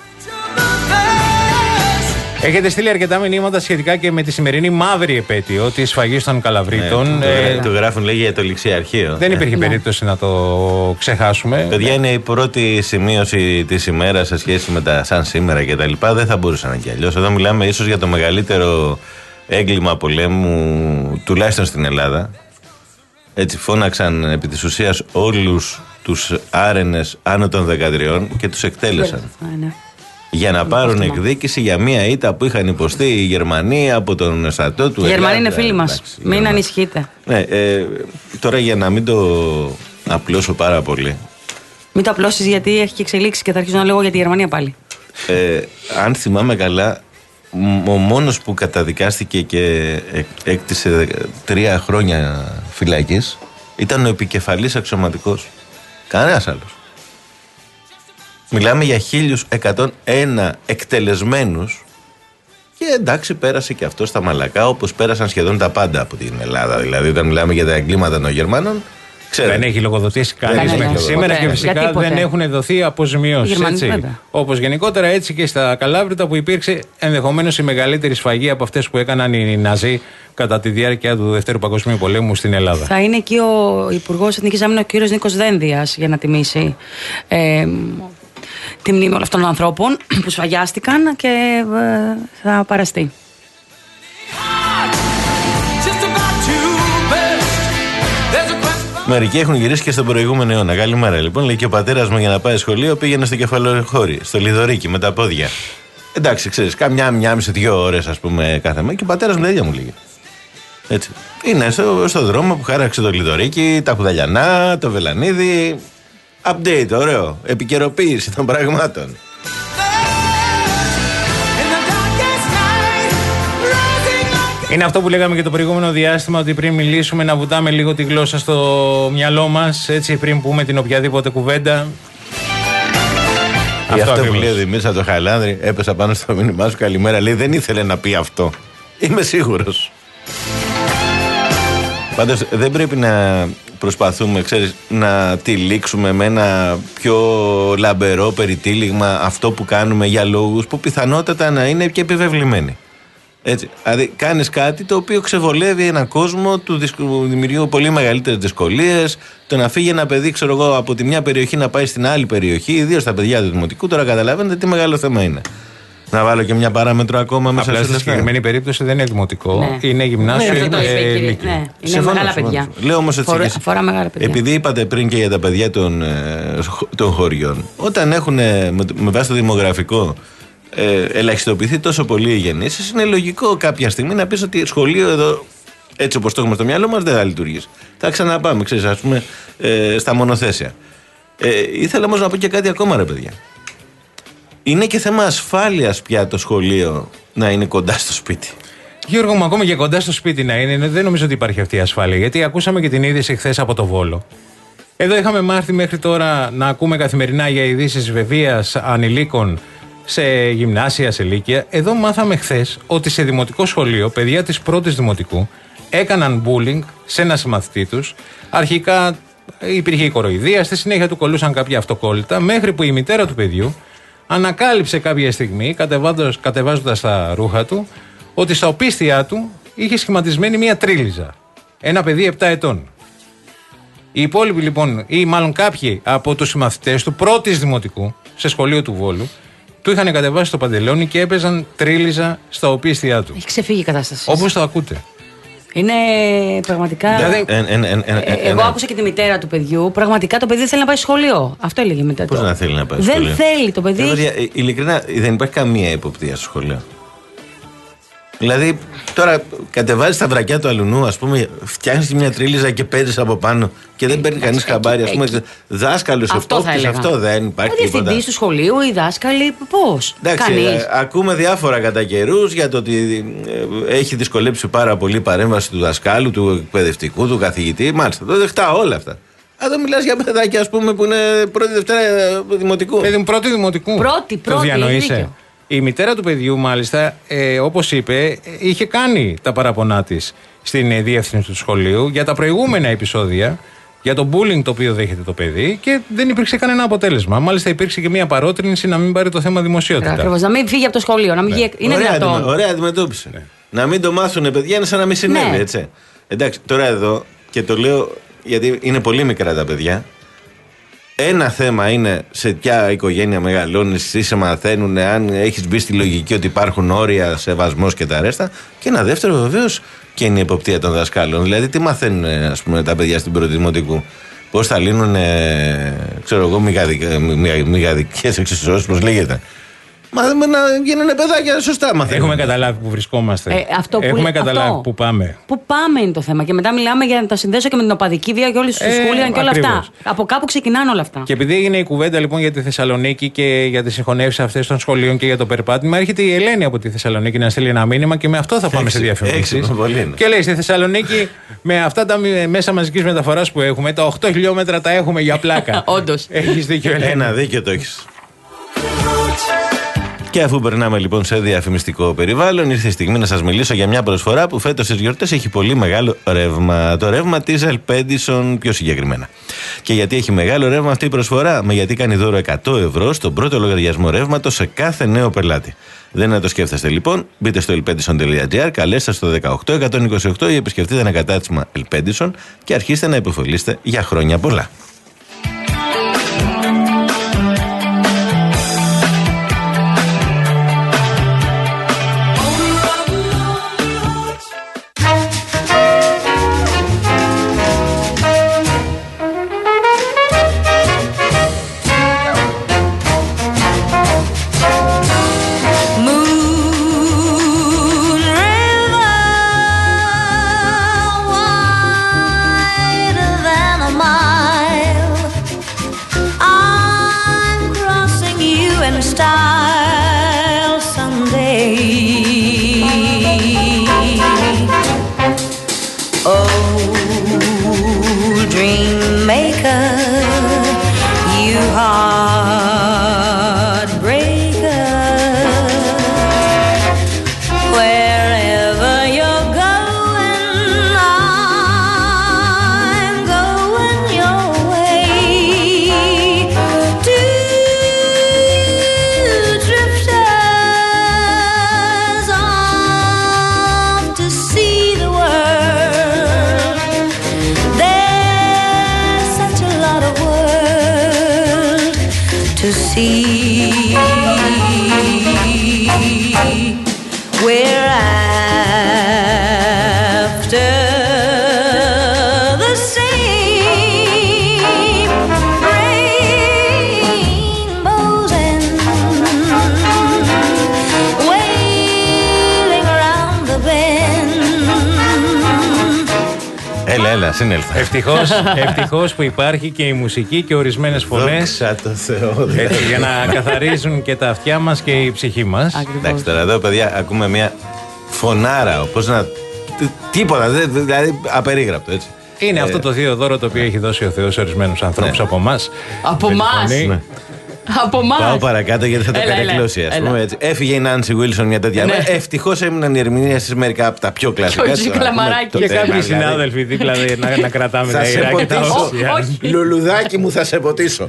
Έχετε στείλει αρκετά μηνύματα σχετικά και με τη σημερινή μαύρη επέτειο τη σφαγή των Καλαβρίτων. Ναι, ε, το γράφουν λέγει για το ληξιαρχείο. Δεν υπήρχε ναι. περίπτωση να το ξεχάσουμε. Παιδιά, ναι. είναι η πρώτη σημείωση τη ημέρα σε σχέση με τα σαν σήμερα κτλ. Δεν θα μπορούσε να είναι κι αλλιώς. Εδώ μιλάμε ίσως για το μεγαλύτερο έγκλημα πολέμου, τουλάχιστον στην Ελλάδα. Έτσι φώναξαν επί της ουσίας όλους τους άρενες άνω των δεκατριών και τους εκτέλεσαν. Ναι. Για να πάρουν εκδίκηση για μία ήττα που είχαν υποστεί οι Γερμανοί από τον στρατό του. Οι Γερμανοί είναι φίλοι μας. Μην ανησυχείτε. Ναι, ε, τώρα για να μην το απλώσω πάρα πολύ. Μην το απλώσεις γιατί έχει και εξελίξει και θα αρχίσω να λέω για τη Γερμανία πάλι. Ε, αν θυμάμαι καλά, ο μόνος που καταδικάστηκε και έκτισε τρία χρόνια φυλακής ήταν ο επικεφαλής αξιωματικός. Κανένας άλλος. Μιλάμε για χίλιους εκατόν ένα εκτελεσμένους και εντάξει πέρασε και αυτό στα μαλακά όπως πέρασαν σχεδόν τα πάντα από την Ελλάδα. Δηλαδή όταν μιλάμε για τα εγκλήματα των Γερμανών ξέρετε. Δεν έχει λογοδοτήσει κανείς μέχρι σήμερα και φυσικά δεν έχουν δοθεί αποζημιώσεις. Όπως γενικότερα έτσι και στα Καλάβρητα που υπήρξε ενδεχομένως η μεγαλύτερη σφαγή από αυτές που έκαναν οι Ναζί κατά τη διάρκεια του Δευτέρου Παγκοσμίου Πολέμου στην Ελλάδα. Θα είναι εκεί ο Υπουργός Εθνικής Άμυνας, ο κύριος Νίκος Δένδιας, για να τιμήσει ε, τη μνήμη όλων αυτών των ανθρώπων που σφαγιάστηκαν και ε, θα παραστεί. Μερικοί έχουν γυρίσει και στον προηγούμενο αιώνα. Καλημέρα λοιπόν. Λέει και ο πατέρας μου για να πάει σχολείο πήγαινε στο κεφαλοχώρι, στο Λιδωρίκι με τα πόδια. Εντάξει, ξέρεις, κάμια μια μισή δύο ώρες ας πούμε κάθε μέρα και ο πατέρας μου ίδια μου λέγει. Έτσι. Είναι στο, στο δρόμο που χάραξε το Λιδωρίκι, τα Κουδαλιανά, το Βελανίδι. Update, ωραίο. Επικαιροποίηση των πραγμάτων. Είναι αυτό που λέγαμε και το προηγούμενο διάστημα, ότι πριν μιλήσουμε να βουτάμε λίγο τη γλώσσα στο μυαλό μας, έτσι πριν πούμε την οποιαδήποτε κουβέντα. Γι' αυτό, αυτό που λέει ο Δημήτρης από το Χαλάνδρη, έπεσα πάνω στο μήνυμά σου, καλημέρα, λέει δεν ήθελε να πει αυτό. Είμαι σίγουρος. Πάντως δεν πρέπει να προσπαθούμε, ξέρεις, να τυλίξουμε με ένα πιο λαμπερό περιτύλιγμα αυτό που κάνουμε για λόγους που πιθανότατα να είναι και επιβεβλημένοι. Έτσι. Δηλαδή, κάνεις κάτι το οποίο ξεβολεύει έναν κόσμο, του δημιουργεί πολύ μεγαλύτερες δυσκολίες. Το να φύγει ένα παιδί, ξέρω εγώ, από τη μια περιοχή να πάει στην άλλη περιοχή, ιδίως τα παιδιά του δημοτικού, τώρα καταλαβαίνετε τι μεγάλο θέμα είναι. Να βάλω και μια παράμετρο ακόμα μέσα σε αυτή. Στη συγκεκριμένη περίπτωση δεν είναι δημοτικό, ναι. είναι γυμνάσιο, ναι, είναι, είναι, ναι, είναι συμφωνώ, μεγάλα παιδιά. Συμφωνώ. Λέω όμως έτσι. Φορά, αφορά μεγάλα παιδιά. Επειδή είπατε πριν και για τα παιδιά των, των χωριών, όταν έχουν με, με βάση το δημογραφικό ε, ελαχιστοποιηθεί τόσο πολύ οι γεννήσεις, είναι λογικό κάποια στιγμή να πεις ότι σχολείο εδώ, έτσι όπως το έχουμε στο μυαλό μας, δεν θα λειτουργήσει. Θα ξαναπάμε, ξέρεις, ας πούμε, ε, στα μονοθέσια. Ε, ήθελα όμως να πω και κάτι ακόμα, ρε παιδιά. Είναι και θέμα ασφάλειας πια το σχολείο να είναι κοντά στο σπίτι. Γιώργο μου, ακόμα και κοντά στο σπίτι να είναι, δεν νομίζω ότι υπάρχει αυτή η ασφάλεια. Γιατί ακούσαμε και την είδηση χθες από το Βόλο. Εδώ είχαμε μάθει μέχρι τώρα να ακούμε καθημερινά για ειδήσεις βεβαίας ανηλίκων σε γυμνάσια, σε λύκεια. Εδώ μάθαμε χθες ότι σε δημοτικό σχολείο παιδιά της πρώτης δημοτικού έκαναν bullying σε ένα συμμαθητή τους. Αρχικά υπήρχε η κοροϊδία, στη συνέχεια του κολλούσαν κάποια αυτοκόλλητα, μέχρι που η μητέρα του παιδιού ανακάλυψε κάποια στιγμή, κατεβάζοντας τα ρούχα του, ότι στα οπίστια του είχε σχηματισμένη μία τρίλιζα. Ένα παιδί επτά ετών. Οι υπόλοιποι λοιπόν, ή μάλλον κάποιοι από τους συμμαθητές του πρώτης δημοτικού, σε σχολείο του Βόλου, του είχαν κατεβάσει το παντελόνι και έπαιζαν τρίλιζα στα οπίστια του. Έχει ξεφύγει η κατάσταση. Όπως το ακούτε. Είναι πραγματικά. Δηλαδή, εν, εν, εν, εν, εν, Εγώ άκουσα και τη μητέρα του παιδιού. Πραγματικά το παιδί δεν θέλει να πάει σχολείο. Αυτό έλεγε η μητέρα του. Πώς να θέλει να πάει δεν σχολείο. Δεν θέλει το παιδί. Δηλαδή, ειλικρινά, δεν υπάρχει καμία υποπτία στο σχολείο. Δηλαδή, τώρα κατεβάζει τα βρακιά του αλουνού, ας πούμε, φτιάχνει μια τρίλιζα και παίζει από πάνω και δεν παίρνει κανεί χαμπάρι. Ας πούμε, δάσκαλο ευτόχτη, αυτό δεν υπάρχει. Ο διευθυντή του σχολείου, οι δάσκαλοι, πώς. Εντάξει, ακούμε διάφορα κατά καιρούς για το ότι έχει δυσκολέψει πάρα πολύ η παρέμβαση του δασκάλου, του εκπαιδευτικού, του καθηγητή. Μάλιστα, το δεχτά όλα αυτά. Εδώ μιλάς για παιδάκια, ας πούμε, που είναι πρώτη Δευτέρα δημοτικού. Παιδί πρώτη δημοτικού. Πρώτη, πρώτη. Το διανοείσαι. Η μητέρα του παιδιού, μάλιστα, ε, όπως είπε, είχε κάνει τα παραπονά της στην διεύθυνση του σχολείου για τα προηγούμενα επεισόδια, για το bullying το οποίο δέχεται το παιδί και δεν υπήρξε κανένα αποτέλεσμα. Μάλιστα, υπήρξε και μια παρότρινση να μην πάρει το θέμα δημοσιότητα. Ακριβώς, να μην φύγει από το σχολείο, να μην βγει. Είναι ωραία, δυνατόν. Ωραία αντιμετώπιση. Ναι. Να μην το μάθουν παιδιά, είναι σαν να μην συνέβη, ναι. Έτσι. Εντάξει, τώρα εδώ, και το λέω γιατί είναι πολύ μικρά τα παιδιά. Ένα θέμα είναι σε ποια οικογένεια μεγαλώνεις, ή σε μαθαίνουν αν έχεις μπει στη λογική ότι υπάρχουν όρια, σεβασμός και τα ρέστα. Και ένα δεύτερο βεβαίως και είναι η εποπτεία των δασκάλων. Δηλαδή, τι μαθαίνουν, ας πούμε, τα παιδιά στην πρώτη δημοτικού. Πώς θα λύνουν, ξέρω εγώ, μηγαδικές εξισώσεις, πώς λέγεται. Μάθαμε να γίνουν παιδάκια σωστά, μαθαίνουν. Έχουμε καταλάβει που βρισκόμαστε. Ε, αυτό που Έχουμε λέ... καταλάβει αυτό. που πάμε. Πού πάμε είναι το θέμα. Και μετά μιλάμε για να το συνδέσω και με την οπαδική βία και όλες τις Ε, σχολεία και όλα ακριβώς. αυτά. Από κάπου ξεκινάνε όλα αυτά. Και επειδή έγινε η κουβέντα λοιπόν για τη Θεσσαλονίκη και για τις συγχωνεύσεις αυτές των σχολείων και για το περπάτημα, έρχεται η Ελένη από τη Θεσσαλονίκη να στείλει ένα μήνυμα και με αυτό θα πάμε σε διαφημίσεις. Και λέει στη Θεσσαλονίκη, με αυτά τα μέσα μαζικής μεταφοράς που έχουμε, τα οκτώ χιλιόμετρα τα έχουμε για πλάκα. Όντως. Έχεις δίκιο, Ελένη. Ένα δίκιο το έχεις. Και αφού περνάμε λοιπόν σε διαφημιστικό περιβάλλον, ήρθε η στιγμή να σας μιλήσω για μια προσφορά που φέτος στις γιορτές έχει πολύ μεγάλο ρεύμα. Το ρεύμα της Ελπέντισον πιο συγκεκριμένα. Και γιατί έχει μεγάλο ρεύμα αυτή η προσφορά? Με γιατί κάνει δώρο εκατό ευρώ στον πρώτο λογαριασμό ρεύματος σε κάθε νέο πελάτη. Δεν να το σκέφτεστε λοιπόν. Μπείτε στο ελπέντισον τελεία τζι άρ, καλέστε στο δεκαοκτώ εκατόν είκοσι οκτώ ή επισκεφτείτε ένα κατάστημα Ελπέντισον και αρχίστε να υποφελείστε για χρόνια πολλά. Συνέλθα. Ευτυχώς, ευτυχώς που υπάρχει και η μουσική και ορισμένες φωνές έτσι, για να καθαρίζουν και τα αυτιά μας και η ψυχή μας. Εντάξει, τώρα εδώ παιδιά ακούμε μια φωνάρα, πώς να... τίποτα, δηλαδή απερίγραπτο, έτσι. Είναι ε... αυτό το θείο δώρο το οποίο έχει δώσει ο Θεός σε ορισμένους ανθρώπους, ναι. Από εμάς. Από εμάς. Ναι. Από εμάς. Πάω παρακάτω γιατί θα το καρεκλώσει. Έφυγε η Νάνση Βίλσον μια τέτοια μέρα. Ευτυχώς έμειναν οι ερμηνείες της μερικά από τα πιο κλασικά. Και ο Καλαμαράκη. Και κάποιοι συνάδελφοι δίπλα να κρατάμε τα ηρά και τα όσια. Λουλουδάκι μου, θα σε ποτίσω.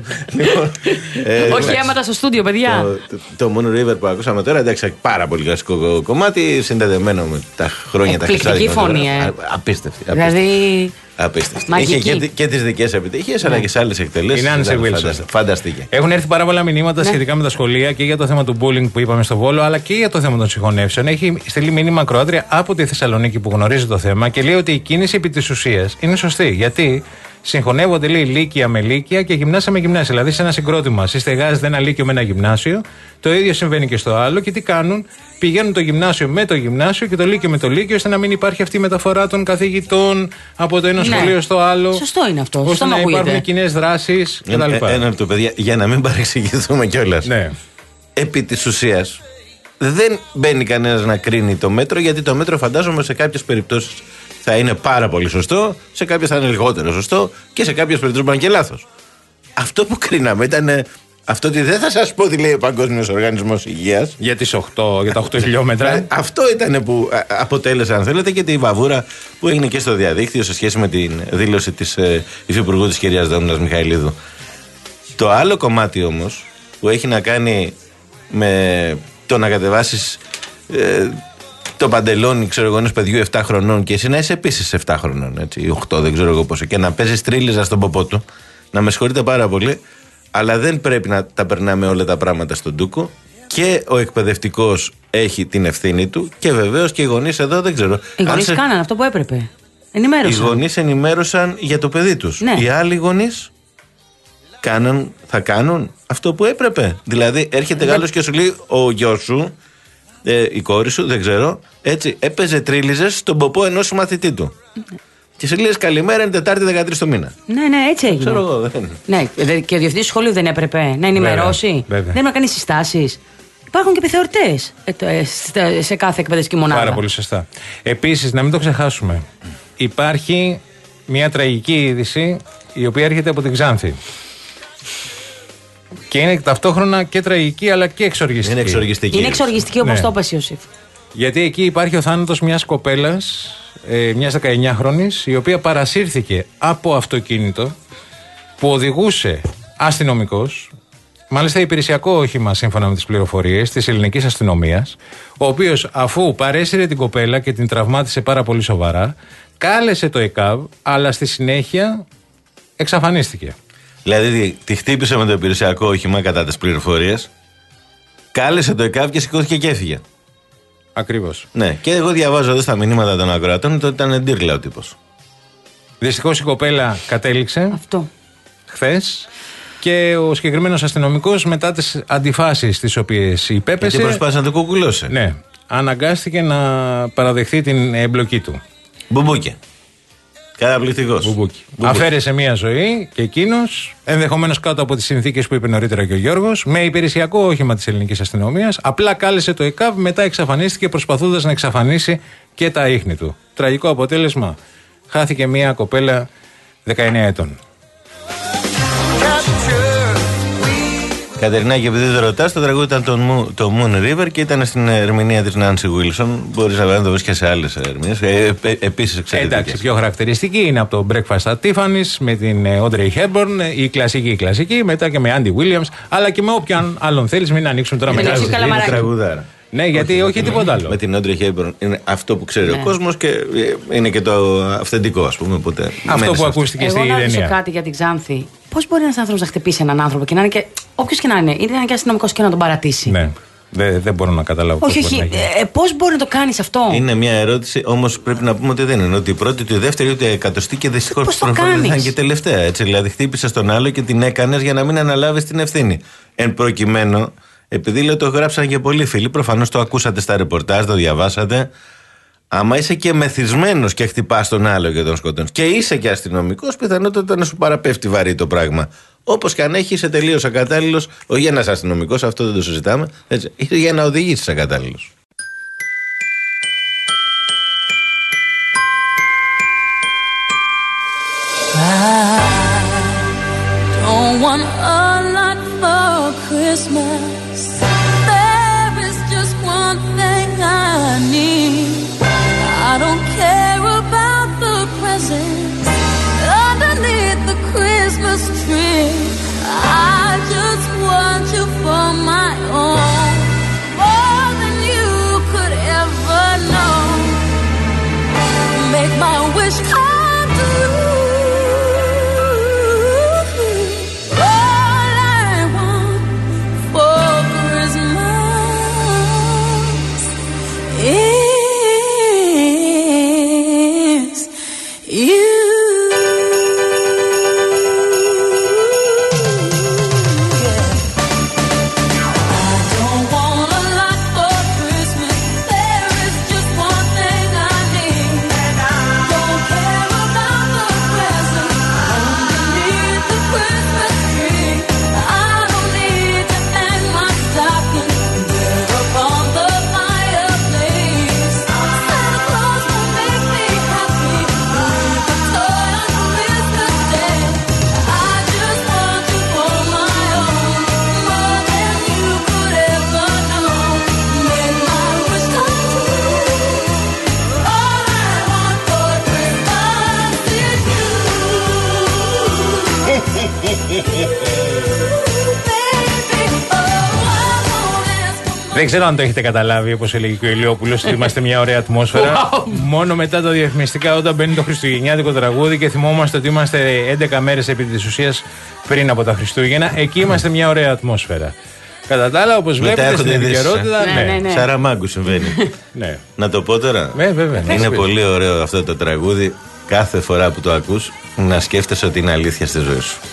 Όχι αίματα στο στούντιο, παιδιά. Το Moon River που ακούσαμε τώρα, εντάξει, πάρα πολύ κλασικό κομμάτι, συνδεδεμένο με τα χρόνια τα χρυσά. Εκπληκτική φωνή, ε. Απίστευτη. Δηλαδή. Απίστευτη. Είχε και, και τις δικές επιτυχίες, αλλά και σε άλλες εκτελέσεις. Φανταστική. Έχουν έρθει πάρα πολλά μηνύματα ναι. σχετικά με τα σχολεία και για το θέμα του bullying που είπαμε στο Βόλο, αλλά και για το θέμα των συγχωνεύσεων. Έχει στείλει μήνυμα Κροάτρια από τη Θεσσαλονίκη που γνωρίζει το θέμα και λέει ότι η κίνηση επί της ουσίας είναι σωστή. Γιατί συγχωνεύονται, λέει, λύκεια με λύκεια και γυμνάσια με γυμνάσια. Δηλαδή σε ένα συγκρότημα συστεγάζεται ένα λύκειο με ένα γυμνάσιο. Το ίδιο συμβαίνει και στο άλλο. Και τι κάνουν, πηγαίνουν το γυμνάσιο με το γυμνάσιο και το λύκειο με το λύκειο, ώστε να μην υπάρχει αυτή η μεταφορά των καθηγητών από το ένα ναι. σχολείο στο άλλο. Σωστό είναι αυτό. Ώστε να υπάρχουν κοινές δράσεις κτλ. Ένα λεπτό, παιδιά, για να μην παρεξηγηθούμε κιόλας. Ναι. Επί της ουσίας, δεν μπαίνει κανένας να κρίνει το μέτρο, γιατί το μέτρο φαντάζομαι σε κάποιες περιπτώσεις θα είναι πάρα πολύ σωστό, σε κάποιες θα είναι λιγότερο σωστό και σε κάποιες περιπτώσεις μπορεί να είναι και λάθος. Αυτό που κρίναμε ήταν αυτό ότι δεν θα σας πω τι λέει ο Παγκόσμιος Οργανισμός Υγείας. Για, τις οκτώ, για τα οκτώ χιλιόμετρα. Αυτό ήταν που αποτέλεσε, αν θέλετε, και τη βαβούρα που έγινε και στο διαδίκτυο σε σχέση με τη δήλωση της ε, Υφυπουργού της κυρίας Δόμνας Μιχαηλίδου. Το άλλο κομμάτι όμως που έχει να κάνει με το να κατεβάσεις ε, το παντελόνι, ξέρω εγώ, ενός παιδιού επτά χρονών και εσύ να είσαι επίσης επτά χρονών, έτσι, οκτώ, δεν ξέρω εγώ πόσο, και να παίζεις τρίλιζα στον ποπό του, να με συγχωρείτε πάρα πολύ, αλλά δεν πρέπει να τα περνάμε όλα τα πράγματα στον ντούκο. Και ο εκπαιδευτικός έχει την ευθύνη του και βεβαίως και οι γονείς εδώ δεν ξέρω. Οι γονείς σε... κάναν αυτό που έπρεπε. Ενημέρωσαν. Οι γονείς ενημέρωσαν για το παιδί τους. Ναι. Οι άλλοι γονείς κάναν, θα κάνουν αυτό που έπρεπε. Δηλαδή έρχεται Γάλλος και σου λέει ο γιος σου, ε, η κόρη σου, δεν ξέρω, έτσι, έπαιζε τρίλιζες στον ποπό ενός μαθητή του. Ναι. Και σε λες καλημέρα, είναι Τετάρτη δεκατρείς το μήνα. Ναι, ναι, έτσι έγινε. Ξέρω εγώ, δεν. Ναι, και ο διευθυντής του σχολείου δεν έπρεπε να ενημερώσει. Βέβαια, βέβαια. Δεν έπρεπε να κάνει συστάσεις. Υπάρχουν και επιθεωρητές σε κάθε εκπαιδευτική μονάδα. Πάρα πολύ σωστά. Επίσης, να μην το ξεχάσουμε, υπάρχει μια τραγική είδηση η οποία έρχεται από την Ξάνθη. Και είναι ταυτόχρονα και τραγική αλλά και εξοργιστική. Είναι εξοργιστική. Είναι εξοργιστική, όπως ναι. το είπες, Ιωσήφ. Γιατί εκεί υπάρχει ο θάνατος μιας κοπέλας, ε, μιας δεκαεννιάχρονης, η οποία παρασύρθηκε από αυτοκίνητο που οδηγούσε αστυνομικός, μάλιστα υπηρεσιακό όχημα σύμφωνα με τις πληροφορίες της ελληνικής αστυνομίας, ο οποίος αφού παρέσυρε την κοπέλα και την τραυμάτισε πάρα πολύ σοβαρά, κάλεσε το ΕΚΑΒ, αλλά στη συνέχεια εξαφανίστηκε. Δηλαδή τη χτύπησε με το υπηρεσιακό όχημα κατά τις πληροφορίες, κάλεσε το ΕΚΑΒ και σηκώθηκε και έφυγε. Ακριβώς. Ναι, και εγώ διαβάζω εδώ στα μηνύματα των ακροατών ότι ήταν εντύρλα ο τύπος. Δυστυχώς η κοπέλα κατέληξε αυτό χθες και ο συγκεκριμένος αστυνομικός, μετά τις αντιφάσεις τις οποίες υπέπεσε, γιατί προσπάθησε να το κουκουλώσει. Ναι, αναγκάστηκε να παραδεχθεί την εμπλοκή του. Μπουμπούκι. Καταπληκτικός. Μπουμπούκι. Αφαίρεσε μία ζωή και εκείνος, ενδεχομένως κάτω από τις συνθήκες που είπε νωρίτερα και ο Γιώργος, με υπηρεσιακό όχημα της ελληνικής αστυνομίας, απλά κάλεσε το ΕΚΑΒ, μετά εξαφανίστηκε προσπαθώντας να εξαφανίσει και τα ίχνη του. Τραγικό αποτέλεσμα. Χάθηκε μία κοπέλα δεκαεννέα ετών. Κατερινά, και επειδή δεν ρωτάς, το τραγούδι ήταν το, το Moon River και ήταν στην ερμηνεία της Nancy Wilson. Μπορείς να το βρεις και σε άλλες ερμηνείες. Ε, ε, επίσης εξαιρετικές. Εντάξει, πιο χαρακτηριστική είναι από το Breakfast at Tiffany's με την Audrey Hepburn, η κλασική η κλασική, μετά και με Andy Williams, αλλά και με όποιον άλλον θέλεις, μην ανοίξουν τώρα μετά. Είναι τραγουδάρα. Ναι, γιατί όχι, όχι τίποτα άλλο. Με την Audrey Hepburn είναι αυτό που ξέρει ναι. ο κόσμος και είναι και το αυθεντικό, ας πούμε. Οπότε αυτό που ακούστηκε στη Ειρηνία. Εγώ να ρωτήσω κάτι για την Ξάνθη. Πώς μπορεί ένας άνθρωπος να χτυπήσει έναν άνθρωπο και να είναι και. Όποιος και να είναι, είναι και αστυνομικός και να τον παρατήσει. Ναι. Δεν, δεν μπορώ να καταλάβω. Όχι, όχι. Ε, πώς μπορεί να το κάνεις αυτό. Είναι μια ερώτηση, όμως πρέπει να πούμε ότι δεν είναι. Ότι η πρώτη, η δεύτερη, ούτε εκατοστή και δυστυχώς πώς το δεν θα είναι και τελευταία. Έτσι, δηλαδή, χτύπησε τον άλλο και την έκανες για να μην αναλάβεις την ευθύνη. Εν προκειμένου, επειδή λέω το γράψαν και πολλοί φίλοι, προφανώς το ακούσατε στα ρεπορτάζ, το διαβάσατε. Άμα είσαι και μεθυσμένος και χτυπάς τον άλλο και τον σκοτώνεις και είσαι και αστυνομικός, πιθανότατα να σου παραπέφτει βαρύ το πράγμα. Όπως και αν έχει, είσαι τελείως ακατάλληλος, όχι για να είσαι αστυνομικός, αυτό δεν το συζητάμε, έτσι, για να οδηγήσεις ακατάλληλος. I don't want a lot for Christmas, there is just one thing I need. I don't care about the presents underneath the Christmas tree. I just want you for my own, more than you could ever know. Make my wish come true. All I want for Christmas is you. Δεν ξέρω αν το έχετε καταλάβει, όπως έλεγε και ο Ηλιόπουλος, ότι είμαστε μια ωραία ατμόσφαιρα. Wow. Μόνο μετά τα διαφημιστικά, όταν μπαίνει το χριστουγεννιάτικο τραγούδι και θυμόμαστε ότι είμαστε έντεκα μέρες επί της ουσίας πριν από τα Χριστούγεννα, εκεί είμαστε μια ωραία ατμόσφαιρα. Κατά τα άλλα, όπως βλέπετε στην επικαιρότητα. Ναι, ναι, ναι. Σαραμάγκου συμβαίνει. Ναι. Να το πω τώρα. Ναι, βέβαια. Είναι πολύ ωραίο αυτό το τραγούδι. Κάθε φορά που το ακούς, να σκέφτεσαι ότι είναι αλήθεια στη ζωή σου.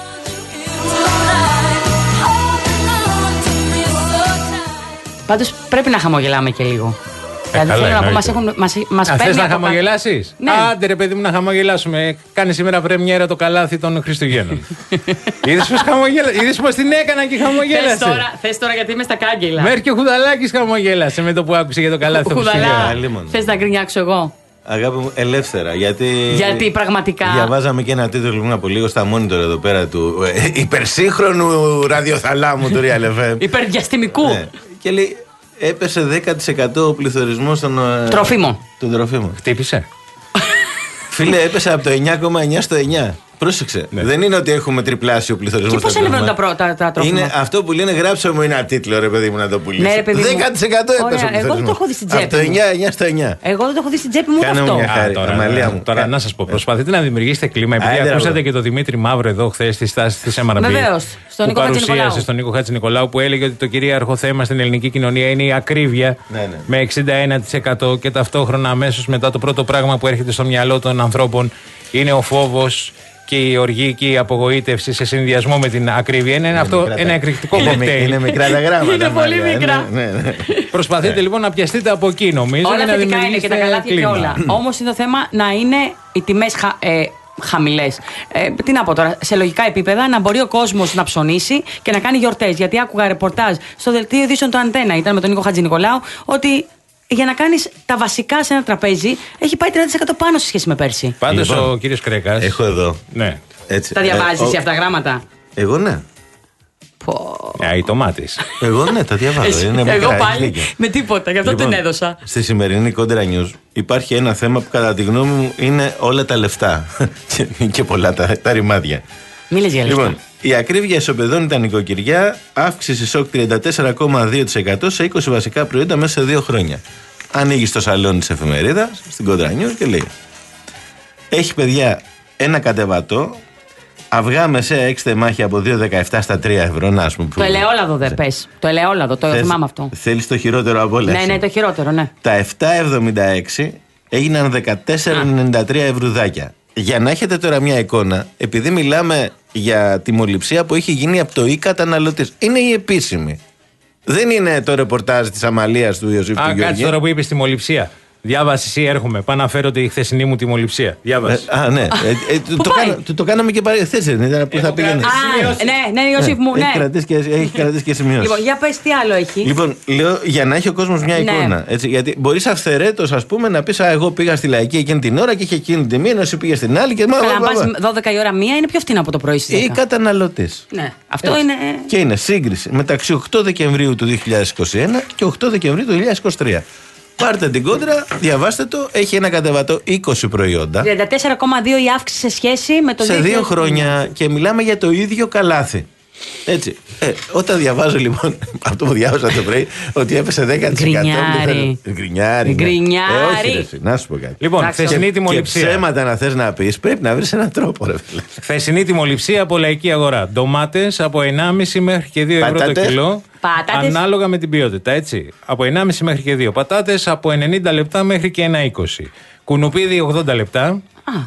Πάντως πρέπει να χαμογελάμε και λίγο. Ε, δηλαδή θέλω να πω, μας, έχουν, μας, μας Αν παίρνει. θες να από χαμογελάσεις. Ναι. Άντε ρε παιδί μου, να χαμογελάσουμε. Κάνει σήμερα πρεμιέρα το καλάθι των Χριστουγέννων. Είδες πως χαμογέλασε. Είδες πως την έκανα και χαμογέλασε. Θες τώρα, θες τώρα γιατί είμαι στα κάγκελα. Μέρ και ο Χουδαλάκης χαμογέλασε με το που άκουσε για το καλάθι των Χριστουγέννων. Θες να γκρινιάξω εγώ. Αγάπη μου, ελεύθερα. Γιατί, γιατί πραγματικά. Διαβάζαμε και ένα τίτλο πριν από λίγο στα monitor εδώ πέρα του ε, υπερσύγχρονου ραδιοθαλάμου του Real εφ εμ. Υπερδιαστημικού. Ναι. Και λέει, έπεσε δέκα τοις εκατό ο πληθωρισμός των τροφίμων. Των τροφίμων. Χτύπησε. Φίλε, έπεσε από το εννιά κόμμα εννιά στο εννιά. Πρόσεξε. Ναι. Δεν είναι ότι έχουμε τριπλάσιο πληθωρισμό. Και πώς ανεβαίνουν τα πρώτα τα τρόφιμα. Είναι αυτό που λένε, γράψε μου ένα τίτλο, ρε παιδί μου, να το πουλήσει. Ναι, δέκα τοις εκατό έπεσε ο πληθωρισμός. Εγώ δεν το έχω δει στην τσέπη. Από το εννιά στο εννιά. Εγώ δεν το έχω δει στην τσέπη μου Κάνε αυτό. Μια χάρη, Α, τώρα, μαλία μου. τώρα να σας πω, προσπαθείτε να δημιουργήσετε κλίμα. Επειδή Άιντε, ακούσατε ρε, και τον Δημήτρη Μαύρο εδώ χθες στη στάση της εμ αρ μπι. Βεβαίως, στον Νίκο Χατζηνικολάου. Στον Νίκο Χατζηνικολάου που έλεγε ότι το κυρίαρχο θέμα στην ελληνική κοινωνία είναι η ακρίβεια. Ναι, ναι. Με εξήντα ένα τοις εκατό και ταυτόχρονα αμέσως μετά το πρώτο πράγμα που έρχεται στο μυαλό των ανθρώπων είναι ο φόβος και η οργή και η απογοήτευση σε συνδυασμό με την ακρίβεια. Είναι, είναι αυτό ένα εκρηκτικό κοκτέιλ. Είναι μικρά τα γράμματα. Είναι πολύ μικρά. Ναι, ναι. Προσπαθείτε λοιπόν να πιαστείτε από εκεί, νομίζω. Όλα να θετικά είναι και τα καλάθια και όλα. Όμως είναι το θέμα να είναι οι τιμές χα, ε, χαμηλές. Ε, τι να πω τώρα, σε λογικά επίπεδα να μπορεί ο κόσμος να ψωνίσει και να κάνει γιορτές. Γιατί άκουγα ρεπορτάζ στο δελτίο ειδήσεων του Αντένα, ήταν με τον Νίκο Χατζηνικολάου, ότι για να κάνεις τα βασικά σε ένα τραπέζι έχει πάει τριάντα τοις εκατό πάνω σε σχέση με πέρσι. Πάντως Λοιπόν, ο κύριος Κρέκας. Έχω εδώ. Ναι. Έτσι. Τα διαβάζεις ε, εσύ ο... αυτά τα γράμματα. Εγώ ναι. Α, η τομάτης. Εγώ ναι, τα διαβάζω. Είναι εγώ μικρά, πάλι λίγα. με τίποτα, γι' αυτό Λοιπόν, την έδωσα. Στη σημερινή Κόντρα News υπάρχει ένα θέμα που κατά τη γνώμη μου είναι όλα τα λεφτά. Και πολλά τα, τα ρημάδια. Μίλες για λεφτά. Λοιπόν, η ακρίβεια ισοπεδώνει τα νοικοκυριά, αύξηση σοκ τριάντα τέσσερα κόμμα δύο τοις εκατό σε είκοσι βασικά προϊόντα μέσα σε δύο χρόνια. Ανοίγει το σαλόνι της εφημερίδας, στην Κόντρα News και λέει: έχει παιδιά ένα κατεβατό, αυγά μεσαία έξι τεμάχια από δύο κόμμα δεκαεπτά στα τρία ευρώ. Να, ας πούμε, το ελαιόλαδο δεν πες. Το ελαιόλαδο, το θυμάμαι αυτό. Θέλεις το χειρότερο από όλα. Ναι, ναι, το χειρότερο, ναι. Τα επτά εβδομήντα έξι έγιναν δεκατέσσερα ενενήντα τρία ευρουδάκια. Για να έχετε τώρα μια εικόνα, επειδή μιλάμε για τιμοληψία που έχει γίνει από το ή καταναλωτής, είναι η επίσημη. Δεν είναι το ρεπορτάζ της αμαλίας του Ιωσήφ του Γεωργίου. Α, κάτσε τώρα που είπες τιμοληψία. Διάβασε εσύ, έρχομαι. Πάω να φέρω τη χθεσινή μου τιμοληψία. Διάβασε. Ε, α, ναι. Ε, ε, το, το, κάνα, το, το κάναμε και πάλι χθες, δεν ήταν που θα πήγαινε. Α, ναι, ναι, Ιωσήφ μου, ναι. Έχει κρατήσει και, έχει κρατήσει και σημειώσει. Λοιπόν, για πες τι άλλο έχει. Λοιπόν, λέω για να έχει ο κόσμος μια Ναι. εικόνα. Έτσι, γιατί μπορεί αυθαιρέτως, ας πούμε, να πεις: Α, εγώ πήγα στη Λαϊκή εκείνη την ώρα και είχε εκείνη τη μία, ενώ εσύ πήγε στην άλλη. Και Καλά, αν πας δώδεκα η ώρα μία είναι πιο φτηνά από το πρωί στις δέκα. Ή καταναλωτής. Ναι, αυτό είναι. Και είναι σύγκριση μεταξύ οκτώ Δεκεμβρίου του δύο χιλιάδες είκοσι ένα και οκτώ Δεκεμβρίου του δύο χιλιάδες είκοσι τρία. Πάρτε την κόντρα, διαβάστε το. Έχει ένα κατεβατό είκοσι προϊόντα. τριάντα τέσσερα κόμμα δύο η αύξηση σε σχέση με το σε δύο χιλιάδες δύο χρόνια και μιλάμε για το ίδιο καλάθι. Έτσι. Ε, όταν διαβάζω λοιπόν αυτό που διάβασα το πρωί, ότι έπεσε δέκα τοις εκατό. Γκρινιάρι. Γκρινιάρι. Γκρινιάρι. Ε, όχι, ρε, εσύ, να σου πω κάτι. Λοιπόν, Εντάξει, χθεσινή Και τιμοληψία. ψέματα να θες να πεις, πρέπει να βρεις έναν τρόπο, ρε φίλε. Χθεσινή τιμοληψία από λαϊκή αγορά. Ντομάτες από ενάμιση μέχρι και δύο ευρώ το Πατάτες. κιλό. Πατάτες. Ανάλογα με την ποιότητα, έτσι. Από ενάμιση μέχρι και δύο. Πατάτες από ενενήντα λεπτά μέχρι και ένα είκοσι. Κουνουπίδι ογδόντα λεπτά. Α,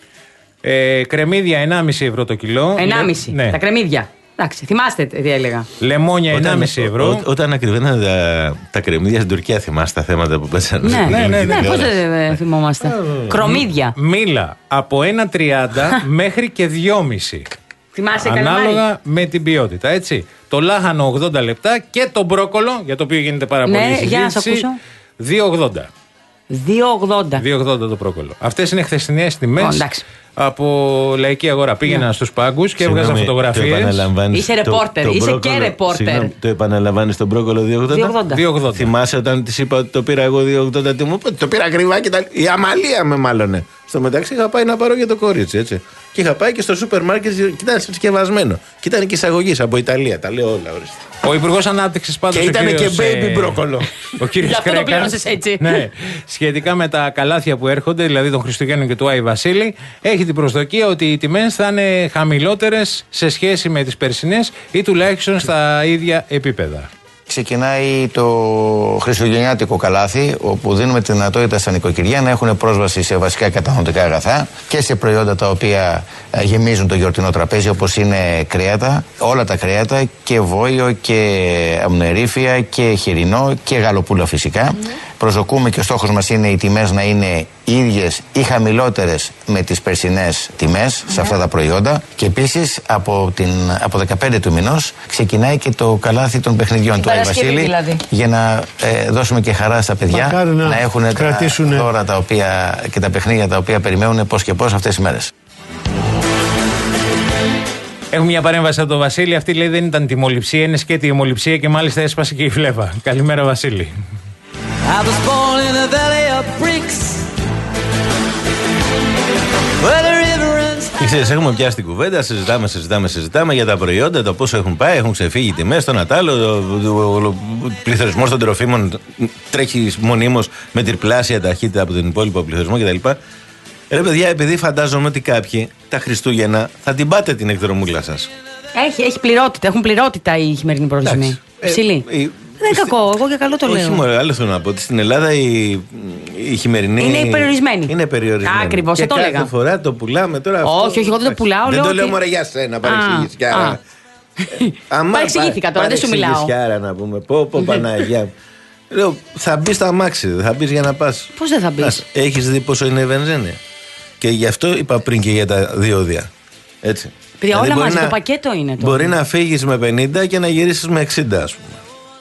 Ε, κρεμμύδια ενάμιση ευρώ το κιλό. ενάμιση. Ναι. Τα κρεμμύδια. Εντάξει, θυμάστε τι έλεγα. Λεμόνια ενάμιση ευρώ. Ό, όταν ακριβέναν τα, τα κρεμμύδια στην Τουρκία, θυμάστε τα θέματα που πέσανε. Ναι, ναι, ναι, ναι, πώς δεν ε, θυμόμαστε. Κρομίδια. Μήλα από ένα τριάντα μέχρι και δυόμιση. Θυμάσαι καλαμάρι. Ανάλογα με την ποιότητα, έτσι. Το λάχανο ογδόντα λεπτά και το μπρόκολο, για το οποίο γίνεται πάρα Ναι, πολύ συζήτηση. για να σε ακούσω. δύο ογδόντα. δύο ογδόντα. δύο ογδόντα το μπρόκολο. Αυτές είναι χθεσινές τιμές Ω, εντάξει. από λαϊκή αγορά. Πήγαινα στους πάγκους και έβγαζα Συγγνώμη, το φωτογραφίες. επαναλαμβάνεις Είσαι το- ρεπόρτερ, το είσαι και μπρόκολο. ρεπόρτερ. Συγγνώμη, το επαναλαμβάνεις τον μπρόκολο δύο ογδόντα. δύο ογδόντα. δύο ογδόντα. Θυμάσαι όταν τη είπα ότι το πήρα εγώ δύο ογδόντα, τι μου είπε, το πήρα ακριβά και τα... η αμαλία με μάλωνε. Στο μεταξύ είχα πάει να πάρω για το κορίτσι, έτσι. Και είχα πάει και στο σούπερ μάρκετ και ήταν συσκευασμένο. Και ήταν και εισαγωγή από Ιταλία. Τα λέω όλα, ορίστε. Ο Υπουργός Ανάπτυξης πάντως. Και ο ήταν και κύριος, baby ε, μπρόκολο. Ο κύριος Γι' αυτό το Κρέκας, πλήρωσες έτσι. Ναι, σχετικά με τα καλάθια που έρχονται, δηλαδή των Χριστουγέννων και του Άη Βασίλη, έχει την προσδοκία ότι οι τιμές θα είναι χαμηλότερες σε σχέση με τις περσινές ή τουλάχιστον στα ίδια επίπεδα. Ξεκινάει το χριστουγεννιάτικο καλάθι, όπου δίνουμε τη δυνατότητα στα νοικοκυριά να έχουν πρόσβαση σε βασικά καταναλωτικά αγαθά και σε προϊόντα τα οποία ε, γεμίζουν το γιορτινό τραπέζι, όπως είναι κρέατα, όλα τα κρέατα και βόηο και αμνερήφια και χοιρινό και γαλοπούλα φυσικά. Mm. Προσδοκούμε και ο στόχος μας είναι οι τιμές να είναι ίδιες ή χαμηλότερες με τις περσινές τιμές σε αυτά τα προϊόντα. Και επίσης από, την, από δεκαπέντε του μηνός ξεκινάει και το καλάθι των παιχνιδιών του Άη Βασίλη, δηλαδή. για να ε, δώσουμε και χαρά στα παιδιά. Μακάρι να να έχουν κρατήσουν τα δώρα τα οποία, και τα παιχνίδια τα οποία περιμένουν πώς και πώς αυτές τις μέρες. Έχουμε μια παρέμβαση από τον Βασίλη. Αυτή λέει δεν ήταν τιμοληψία, είναι σκέτη αιμοληψία και μάλιστα έσπασε και η φλέβα. Καλημέρα, Βασίλη. I was born in a valley of bricks where the river runs. Και ξέρεις, έχουμε πιάσει την κουβέντα, συζητάμε, συζητάμε, συζητάμε για τα προϊόντα, το πόσο έχουν πάει, έχουν ξεφύγει οι τιμές, το Νατάλο, ο πληθωρισμός των τροφίμων τρέχει μονίμως με τριπλάσια ταχύτητα από τον υπόλοιπο πληθωρισμό κτλ. Ρε παιδιά, επειδή φαντάζομαι ότι κάποιοι τα Χριστούγεννα θα την πάτε την εκδρομούλα σας. Έχει, έχει πληρότητα, έχουν πληρότητα οι χειμερινοί προορισμοί. Ε, Ψηλή. ε, Δεν είναι κακό, εγώ για καλό το Όχι, λέω. μωρέ, άλλο θέλω να πω ότι στην Ελλάδα η, η χειμερινή. Είναι περιορισμένη. Είναι περιορισμένη. Ακριβώς, και θα το κάθε έλεγα. φορά το πουλάμε τώρα. Όχι, αυτό, όχι, εγώ δεν το εντάξει, πουλάω, Δεν λέω το ότι- λέω μωρέ για σένα, Α, παρεξηγήσει. α. Παρεξηγήθηκα τώρα, δεν σου μιλάω. Να πούμε. Πω, πω, Παναγιά μου. Λέω, θα μπει στα αμάξι, θα μπει για να πα. Πώς δεν θα μπεις? Έχει δει πόσο είναι η βενζίνη. Και γι' αυτό είπα πριν και για τα διόδια. Έτσι. Παιδιά, Δηλαδή όλα μπορεί μαζί, να- το πακέτο είναι το. Μπορεί να φύγει με πενήντα και να γυρίσει με εξήντα, α πούμε.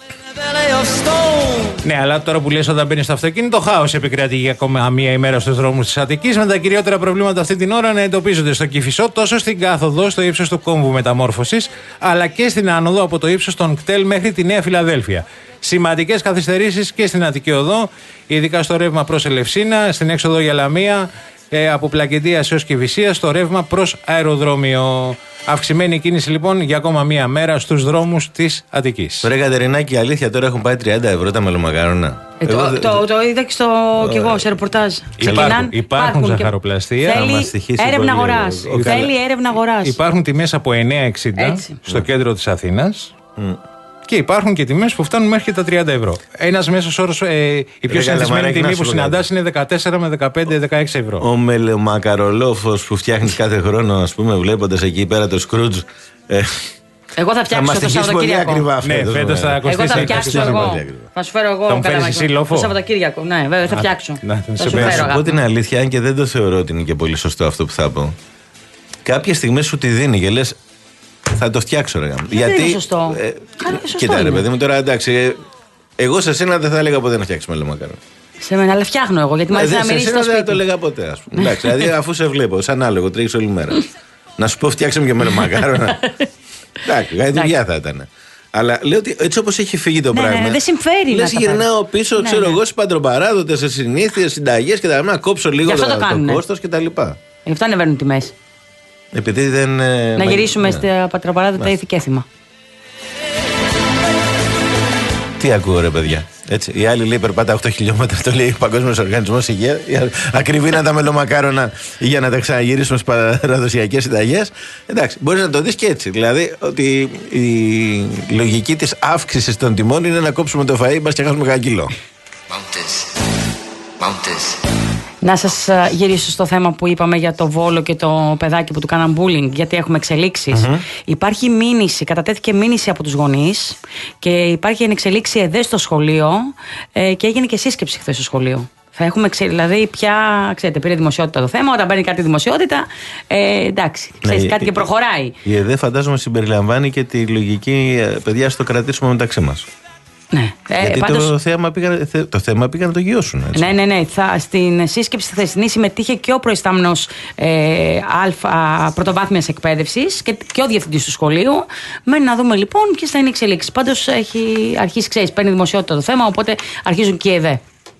Ναι, αλλά τώρα που λες όταν μπαίνει στο αυτοκίνητο, χάος επικρατεί για ακόμα μία ημέρα στους δρόμους της Αττικής, με τα κυριότερα προβλήματα αυτή την ώρα να εντοπίζονται στο Κηφισό, τόσο στην κάθοδο, στο ύψος του κόμβου μεταμόρφωσης, αλλά και στην άνοδο από το ύψος των κτέλ μέχρι τη Νέα Φιλαδέλφια. Σημαντικές καθυστερήσεις και στην Αττική Οδό, ειδικά στο ρεύμα προς Ελευσίνα, στην έξοδο για Λαμία, ε, από Πλακεντίας έως Κηφισία, στο ρεύμα προς αεροδρόμιο. Αυξημένη κίνηση λοιπόν για ακόμα μία μέρα στους δρόμους της Αττικής. Ρε Κατερινάκη, αλήθεια τώρα έχουν πάει τριάντα ευρώ τα μελομακάρονα. Ε, το, Εγώ δεν- το, το είδα και στο κι εγώ σε ρεπορτάζ. Υπάρχουν, Ξεκινάν, υπάρχουν και- ζαχαροπλαστεία. Θα μας Θέλει στοιχήσει έρευνα πολύ, αγορά. ο- ο- Θέλει έρευνα αγορά. Υπάρχουν τιμές από εννιά εξήντα Έτσι. στο κέντρο της Αθήνας και υπάρχουν και τιμές που φτάνουν μέχρι και τα τριάντα ευρώ. Ένας μέσος όρος, ε, η πιο Ρε συνηθισμένη Καλαμαράκη, να τιμή σου που πω συναντάς είναι δεκατέσσερα με δεκαπέντε δεκαέξι ευρώ. Ο μελομακαρολόφος που φτιάχνεις κάθε χρόνο, ας πούμε, βλέποντας εκεί πέρα το Σκρούτζ. Ε, Εγώ θα φτιάξω το Σαββατοκύριακο. Ναι, φέτος θα κοστίσει. Εγώ θα φτιάξω εγώ. Θα σου φέρω εγώ καλαμάκι. Το Σαββατοκύριακο. Ναι, βέβαια θα φτιάξω. Θα σου πω την αλήθεια, αν και δεν το θεωρώ ότι είναι και πολύ σωστό αυτό που θα πω. Κάποιες στιγμές σου τη δίνει και λες θα το φτιάξω, ρε. Γιατί είναι σωστό. Κοίτα, ρε παιδί μου, τώρα εντάξει. Εγώ σε σένα δεν θα έλεγα ποτέ να φτιάξουμε λεμακάρονα. Σε μένα, αλλά φτιάχνω εγώ, γιατί μάλιστα να μυρίσει το σπίτι. Δεν το έλεγα ποτέ, ας πούμε. Εντάξει, δηλαδή αφού σε βλέπω, σαν άλογο, τρέχεις όλη μέρα. Να σου πω, φτιάξαμε και με λεμακάρονα. Εντάξει, κάτι δουλειά θα ήταν. Αλλά λέω ότι έτσι όπως έχει φύγει το ναι, πράγμα. Ναι, δεν συμφέρει. Λες γυρνάω πίσω, ναι, ξέρω ναι. εγώ, στις παντροπαράδοτες, σε συνήθειες, συνταγές και τα να κόψω λίγο το, το, το κόστος κτλ. Γι' αυτό ανεβαίνουν τιμές. Επειδή δεν. Να γυρίσουμε ναι. στα παντροπαράδοτα ήθη και έθιμα. Τι ακούω, ρε παιδιά. Έτσι. Η άλλη λέει περπάτα οκτώ χιλιόμετρα, το λέει ο Παγκόσμιος Οργανισμός Υγείας. Ακριβή να τα μελομακάρονα για να τα ξαναγυρίσουμε στις παραδοσιακές συνταγές. Εντάξει, μπορείς να το δεις και έτσι. Δηλαδή ότι η λογική της αύξησης των τιμών είναι να κόψουμε το φαΐ, μπας και χάσουμε κανένα κιλό. Mountains. Mountains. Να σας γυρίσω στο θέμα που είπαμε για το Βόλο και το παιδάκι που του κάναν bullying, γιατί έχουμε εξελίξεις. Mm-hmm. Υπάρχει μήνυση, κατατέθηκε μήνυση από τους γονείς και υπάρχει εξελίξη ΕΔΕ στο σχολείο ε, και έγινε και σύσκεψη χθες στο σχολείο. Θα έχουμε ξε... Δηλαδή πια, ξέρετε, πήρε δημοσιότητα το θέμα. Όταν παίρνει κάτι δημοσιότητα, ε, εντάξει, ξέρεις, ναι, κάτι η, και προχωράει. Η ΕΔΕ φαντάζομαι συμπεριλαμβάνει και τη λογική παιδιά στο κρατήσουμε μεταξύ μας. Ναι. Γιατί ε, πάντως... το, θέμα πήγα, το θέμα πήγα να το γιώσουν. Έτσι. Ναι, ναι, ναι. Θα, στην σύσκεψη χθεσινή συμμετείχε και ο προϊστάμενος ε, Α πρωτοβάθμιας εκπαίδευσης και, και ο διευθυντής του σχολείου. Μένει να δούμε λοιπόν ποιες θα είναι οι εξελίξεις. Πάντως έχει αρχίσει, ξέρεις, παίρνει δημοσιότητα το θέμα, οπότε αρχίζουν και οι ΕΔΕ.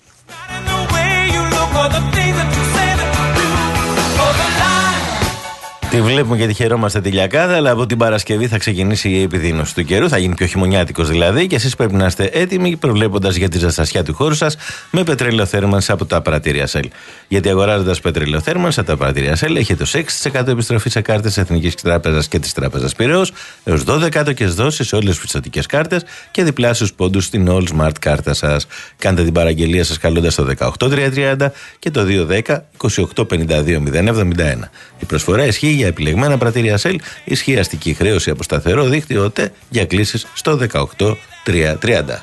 Τη βλέπουμε και τη χαιρόμαστε τη λιακάδα, αλλά από την Παρασκευή θα ξεκινήσει η επιδείνωση του καιρού. Θα γίνει πιο χειμωνιάτικος δηλαδή και εσείς πρέπει να είστε έτοιμοι, προβλέποντας για τη ζεστασιά του χώρου σας με πετρέλαιο θέρμανση από τα πρατήρια Shell. Γιατί αγοράζοντας πετρέλαιο θέρμανση από τα πρατήρια Shell έχετε το έξι τοις εκατό επιστροφή σε κάρτες Εθνικής Τράπεζας και της Τράπεζας Πειραιώς, έως δώδεκα τοις εκατό δόσεις σε όλες τις πιστωτικές κάρτες και διπλάσιους πόντους στην All Smart κάρτα σας. Κάντε την παραγγελία σας καλώντας το δεκαοκτώ τριακόσια τριάντα και το δύο δέκα είκοσι οκτώ πενήντα δύο μηδέν εβδομήντα ένα. Η προσφορά ισχύει για επιλεγμένα πρατήρια Shell, ισχύει αστική χρέωση από σταθερό δίκτυο ΟΤΕ για κλήσεις στο δεκαοκτώ τριακόσια τριάντα.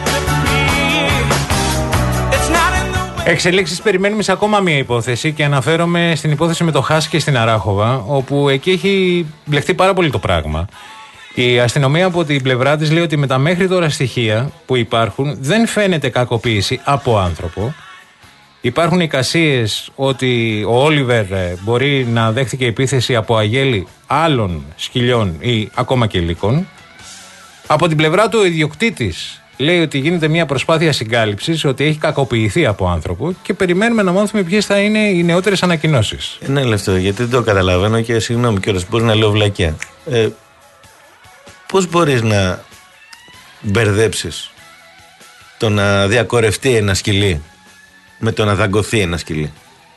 Εξελίξεις περιμένουμε σε ακόμα μία υπόθεση και αναφέρομαι στην υπόθεση με το Χάς και στην Αράχοβα, όπου εκεί έχει μπλεχτεί πάρα πολύ το πράγμα. Η αστυνομία από την πλευρά της λέει ότι με τα μέχρι τώρα στοιχεία που υπάρχουν δεν φαίνεται κακοποίηση από άνθρωπο. Υπάρχουν εικασίες ότι ο Όλιβερ μπορεί να δέχθηκε επίθεση από αγέλη άλλων σκυλιών ή ακόμα και λύκων. Από την πλευρά του ο ιδιοκτήτης λέει ότι γίνεται μια προσπάθεια συγκάλυψης, ότι έχει κακοποιηθεί από άνθρωπο και περιμένουμε να μάθουμε ποιες θα είναι οι νεότερες ανακοινώσεις. Ναι, λεπτό, γιατί δεν το καταλαβαίνω και συγγνώμη κιόλας, μπορεί να λέω βλακιά. Ε, πώς μπορείς να μπερδέψεις το να διακορευτεί ένα σκυλί με το να δαγκωθεί ένα σκυλί?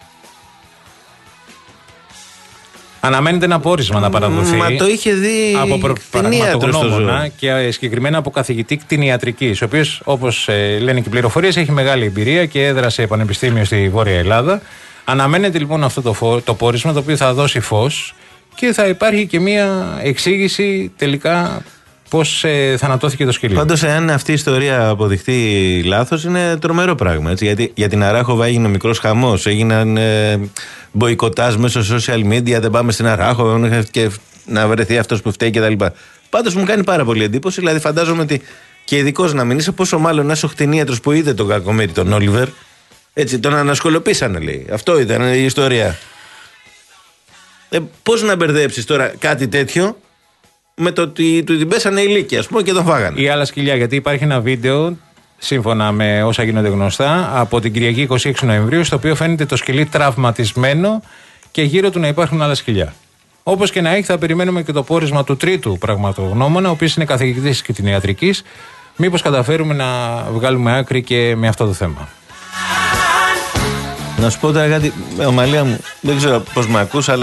Αναμένεται ένα πόρισμα να παραδοθεί. Μα το είχε δει από προ... πραγματογνώμονα και συγκεκριμένα από καθηγητή κτηνιατρικής, ο οποίος, όπως ε, λένε και οι πληροφορίες, έχει μεγάλη εμπειρία και έδρασε πανεπιστήμιο στη Βόρεια Ελλάδα. Αναμένεται λοιπόν αυτό το, φο... το πόρισμα, το οποίο θα δώσει φως και θα υπάρχει και μια εξήγηση τελικά πώς ε, θανατώθηκε το σκυλί. Πάντως, εάν αυτή η ιστορία αποδειχτεί λάθος, είναι τρομερό πράγμα. Έτσι, γιατί για την Αράχοβα έγινε μικρός χαμός, έγιναν ε, μποϊκοτάζ μέσω social media, δεν πάμε στην Αράχοβα και να βρεθεί αυτός που φταίει κτλ. Πάντως μου κάνει πάρα πολύ εντύπωση, δηλαδή φαντάζομαι ότι και ειδικός να μην είσαι, πόσο μάλλον ένας οχτηνίατρος που είδε τον κακομοίρη τον Όλιβερ, έτσι τον ανασκολοπήσανε, λέει. Αυτό ήταν η ιστορία. Ε, πώς να μπερδέψεις τώρα κάτι τέτοιο με το ότι του την πέσανε ηλίκια, ας πούμε, και τον φάγανε. Ή άλλα σκυλιά, γιατί υπάρχει ένα βίντεο, σύμφωνα με όσα γίνονται γνωστά, από την Κυριακή είκοσι έξι Νοεμβρίου, στο οποίο φαίνεται το σκυλί τραυματισμένο και γύρω του να υπάρχουν άλλα σκυλιά. Όπως και να έχει, θα περιμένουμε και το πόρισμα του τρίτου πραγματογνώμονα, ο οποίος είναι καθηγητής κτηνιατρικής. Μήπως καταφέρουμε να βγάλουμε άκρη και με αυτό το θέμα. Να σου πω τώρα κάτι, ομαλία μου, δεν ξέρω πώς με ακούς, αλλά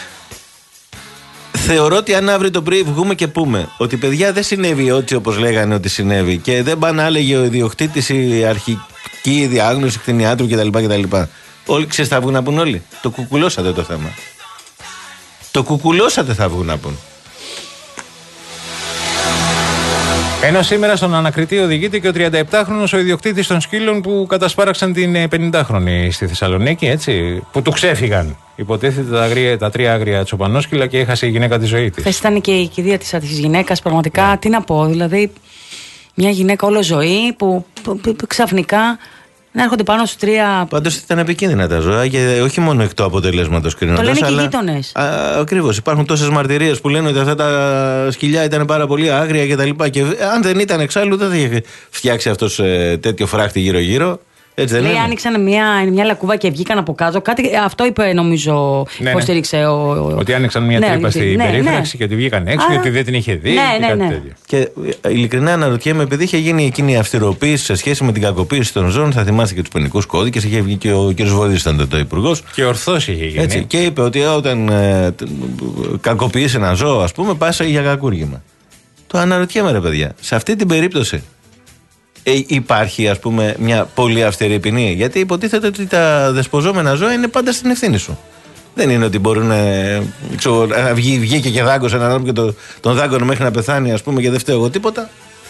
θεωρώ ότι αν αύριο το πρωί βγούμε και πούμε ότι παιδιά δεν συνέβη έτσι όπως λέγανε ότι συνέβη και δεν πάνε να έλεγε ο ιδιοκτήτης, η αρχική διάγνωση κτηνιάτρου κτλ. κτλ. Όλοι ξέρεις θα βγουν να πούν όλοι. Το κουκουλώσατε το θέμα. Το κουκουλώσατε θα βγουν να πούν. Ενώ σήμερα στον ανακριτή οδηγείται και ο τριανταεπτάχρονος ο ιδιοκτήτης των σκύλων που κατασπάραξαν την πενηντάχρονη στη Θεσσαλονίκη, έτσι, που του ξέφυγαν. Υποτίθεται τα, αγρία, τα τρία άγρια τσοπανόσκυλα και έχασε η γυναίκα τη ζωή της. Χθες ήταν και η κηδεία της γυναίκας, πραγματικά, yeah. τι να πω, δηλαδή μια γυναίκα όλο ζωή που, που, που, που ξαφνικά να έρχονται πάνω στους τρία. Πάντως ήταν επικίνδυνα τα ζώα και όχι μόνο εκ του αποτελέσματος κρίνοντας. Το λένε αλλά... και οι γείτονες. Ακριβώς. Υπάρχουν τόσες μαρτυρίες που λένε ότι αυτά τα σκυλιά ήταν πάρα πολύ άγρια κτλ. Και, και αν δεν ήταν εξάλλου, δεν θα είχε φτιάξει αυτός ε, τέτοιο φράχτη γύρω-γύρω. Έτσι δεν Λέει, είναι. άνοιξαν μια, μια λακκούβα και βγήκαν από κάτω. Κάτι, αυτό είπε, νομίζω, ναι, υποστήριξε ναι. ο, ο. Ότι άνοιξαν μια ναι, τρύπα στην ναι, περίφραξη ναι. και ότι βγήκαν έξω, Άρα... γιατί δεν την είχε δει. Ναι, και ναι, κάτι ναι. τέτοιο. Και ειλικρινά αναρωτιέμαι, επειδή είχε γίνει εκείνη η αυστηροποίηση σε σχέση με την κακοποίηση των ζώων, θα θυμάστε και τους ποινικούς κώδικες, είχε βγει και ο κ. Βόδης, ήταν το υπουργός. Και ορθώς είχε γίνει. Έτσι, και είπε ότι όταν ε, κακοποιείς ένα ζώο, ας πούμε, πας για κακούργημα. Το αναρωτιέμαι, ρε παιδιά, σε αυτή την περίπτωση. Ε, υπάρχει, ας πούμε, μια πολύ αυστηρή ποινή? Γιατί υποτίθεται ότι τα δεσποζόμενα ζώα είναι πάντα στην ευθύνη σου. Δεν είναι ότι μπορούν ε, ξέρω, να βγει, βγήκε και δάγκωσε έναν άνθρωπο και το, τον δάγκωνε μέχρι να πεθάνει, ας πούμε, και δεν φταίω εγώ τίποτα.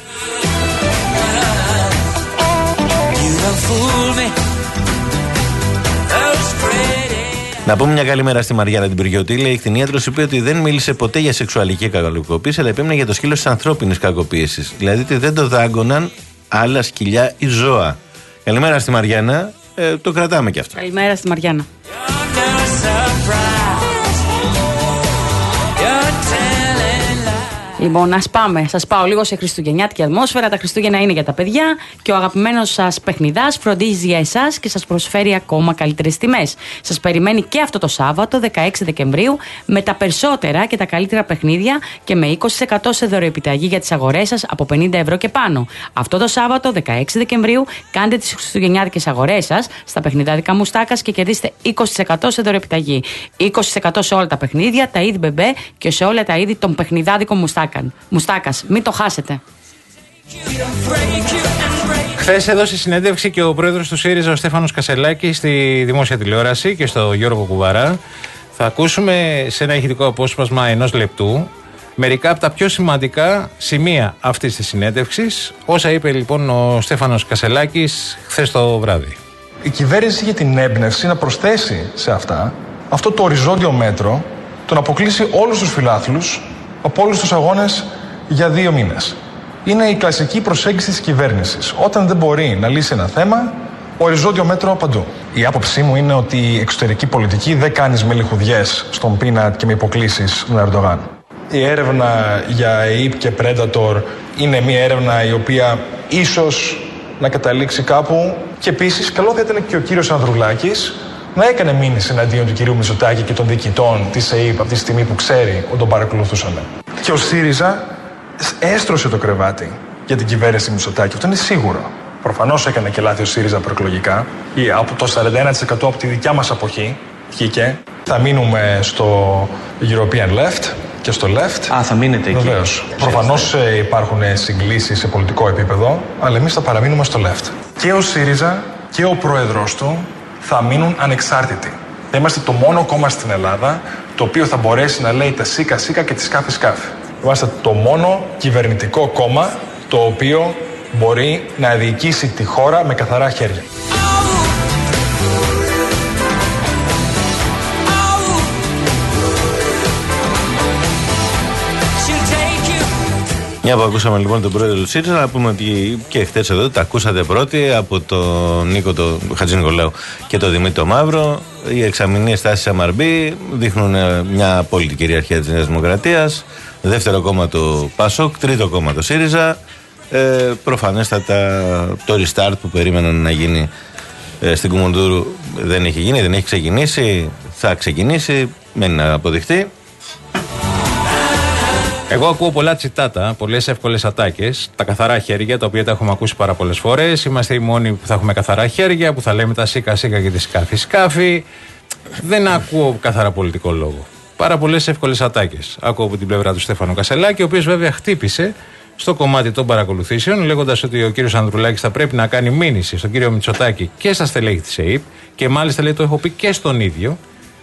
Να πούμε μια καλημέρα στη Μαριάννα την Πυργιωτή. Λέει: η κτηνίατρος είπε ότι δεν μίλησε ποτέ για σεξουαλική κακοποίηση, αλλά επέμεινε για το σκύλο της ανθρώπινης κακοποίησης. Δηλαδή ότι δεν το δάγκωναν άλλα σκυλιά ή ζώα. Καλημέρα στη Μαριάννα. Ε, το κρατάμε και αυτό. Καλημέρα στη Μαριάννα. Λοιπόν, ας πάμε. Σας πάω λίγο σε χριστουγεννιάτικη ατμόσφαιρα. Τα Χριστούγεννα είναι για τα παιδιά και ο αγαπημένος σας παιχνιδάς φροντίζει για εσάς και σας προσφέρει ακόμα καλύτερες τιμές. Σας περιμένει και αυτό το Σάββατο, δεκαέξι Δεκεμβρίου, με τα περισσότερα και τα καλύτερα παιχνίδια και με είκοσι τοις εκατό σε δωρεοεπιταγή για τις αγορές σας από πενήντα ευρώ και πάνω. Αυτό το Σάββατο, δεκαέξι Δεκεμβρίου, κάντε τις χριστουγεννιάτικες αγορές σας στα παιχνιδάδικα Μουστάκας και κερδίστε είκοσι τοις εκατό σε δωρεοεπιταγή. είκοσι τοις εκατό σε όλα τα παιχνίδια, τα είδη μπεμπέ και σε όλα τα είδη των παιχνιδάδικων Μουστάκας. Μουστάκας, μην το χάσετε. Χθες έδωσε συνέντευξη και ο πρόεδρος του ΣΥΡΙΖΑ, ο Στέφανος Κασελάκης, στη δημόσια τηλεόραση και στο Γιώργο Κουβαρά. Θα ακούσουμε σε ένα ηχητικό απόσπασμα ενός λεπτού μερικά από τα πιο σημαντικά σημεία αυτής της συνέντευξης. Όσα είπε λοιπόν ο Στέφανος Κασελάκης χθες το βράδυ. Η κυβέρνηση είχε την έμπνευση να προσθέσει σε αυτά αυτό το οριζόντιο μέτρο, το να αποκλείσει όλους τους φιλάθλους από όλους τους αγώνες για δύο μήνες. Είναι η κλασική προσέγγιση της κυβέρνησης. Όταν δεν μπορεί να λύσει ένα θέμα, οριζόντιο μέτρο παντού. Η άποψή μου είναι ότι η εξωτερική πολιτική δεν κάνεις με λιχουδιές στον πείνα και με υποκλήσεις στον Ερντογάν. Η έρευνα για ΑΕΠ και Predator είναι μια έρευνα η οποία ίσως να καταλήξει κάπου. Και επίσης, καλό θα ήταν και ο κύριος Ανδρουλάκης να έκανε μήνυση εναντίον του κυρίου Μητσοτάκη και των διοικητών της ΑΕΠ από τη στιγμή που ξέρει ότι τον παρακολουθούσαν. Και ο ΣΥΡΙΖΑ έστρωσε το κρεβάτι για την κυβέρνηση Μητσοτάκη. Αυτό είναι σίγουρο. Προφανώς έκανε και λάθη ο ΣΥΡΙΖΑ προεκλογικά. Από το σαράντα ένα τοις εκατό από τη δικιά μας αποχή βγήκε. Θα μείνουμε στο European Left και στο Left. Α, θα μείνετε εκεί. Βεβαίως. Προφανώς ε, υπάρχουν συγκλήσεις σε πολιτικό επίπεδο, αλλά εμείς θα παραμείνουμε στο Left. Και ο ΣΥΡΙΖΑ και ο πρόεδρος του θα μείνουν ανεξάρτητοι. Θα είμαστε το μόνο κόμμα στην Ελλάδα το οποίο θα μπορέσει να λέει τα σίκα σίκα και τη σκάφη σκάφη. Είμαστε το μόνο κυβερνητικό κόμμα το οποίο μπορεί να διοικήσει τη χώρα με καθαρά χέρια. Μια που ακούσαμε λοιπόν τον πρόεδρο του ΣΥΡΙΖΑ, να πούμε ότι και χθες εδώ τα ακούσατε πρώτοι από τον Νίκο το Χατζηνικολάου και τον Δημήτρη το Μαύρο. Οι εξαμηνίες τάσεις εμ αρ μπι δείχνουν μια απόλυτη κυριαρχία της Νέας Δημοκρατίας. Δεύτερο κόμμα το ΠΑΣΟΚ, τρίτο κόμμα το ΣΥΡΙΖΑ. Ε, προφανέστατα το restart που περίμεναν να γίνει ε, στην Κουμουντούρου δεν έχει γίνει, δεν έχει ξεκινήσει. Θα ξεκινήσει, μένει να αποδειχτεί. Εγώ ακούω πολλά τσιτάτα, πολλές εύκολες ατάκες. Τα καθαρά χέρια, τα οποία τα έχουμε ακούσει πάρα πολλές φορές. Είμαστε οι μόνοι που θα έχουμε καθαρά χέρια, που θα λέμε τα σίκα σίκα και τη σκάφη σκάφη. Δεν ακούω καθαρά πολιτικό λόγο. Πάρα πολλές εύκολες ατάκες. Ακούω από την πλευρά του Στέφανου Κασελάκη, ο οποίος βέβαια χτύπησε στο κομμάτι των παρακολουθήσεων, λέγοντας ότι ο κύριος Ανδρουλάκης θα πρέπει να κάνει μήνυση στον κύριο Μητσοτάκη και στα στελέχη της ΑΕΠ. Και μάλιστα λέει, το έχω πει και στον ίδιο.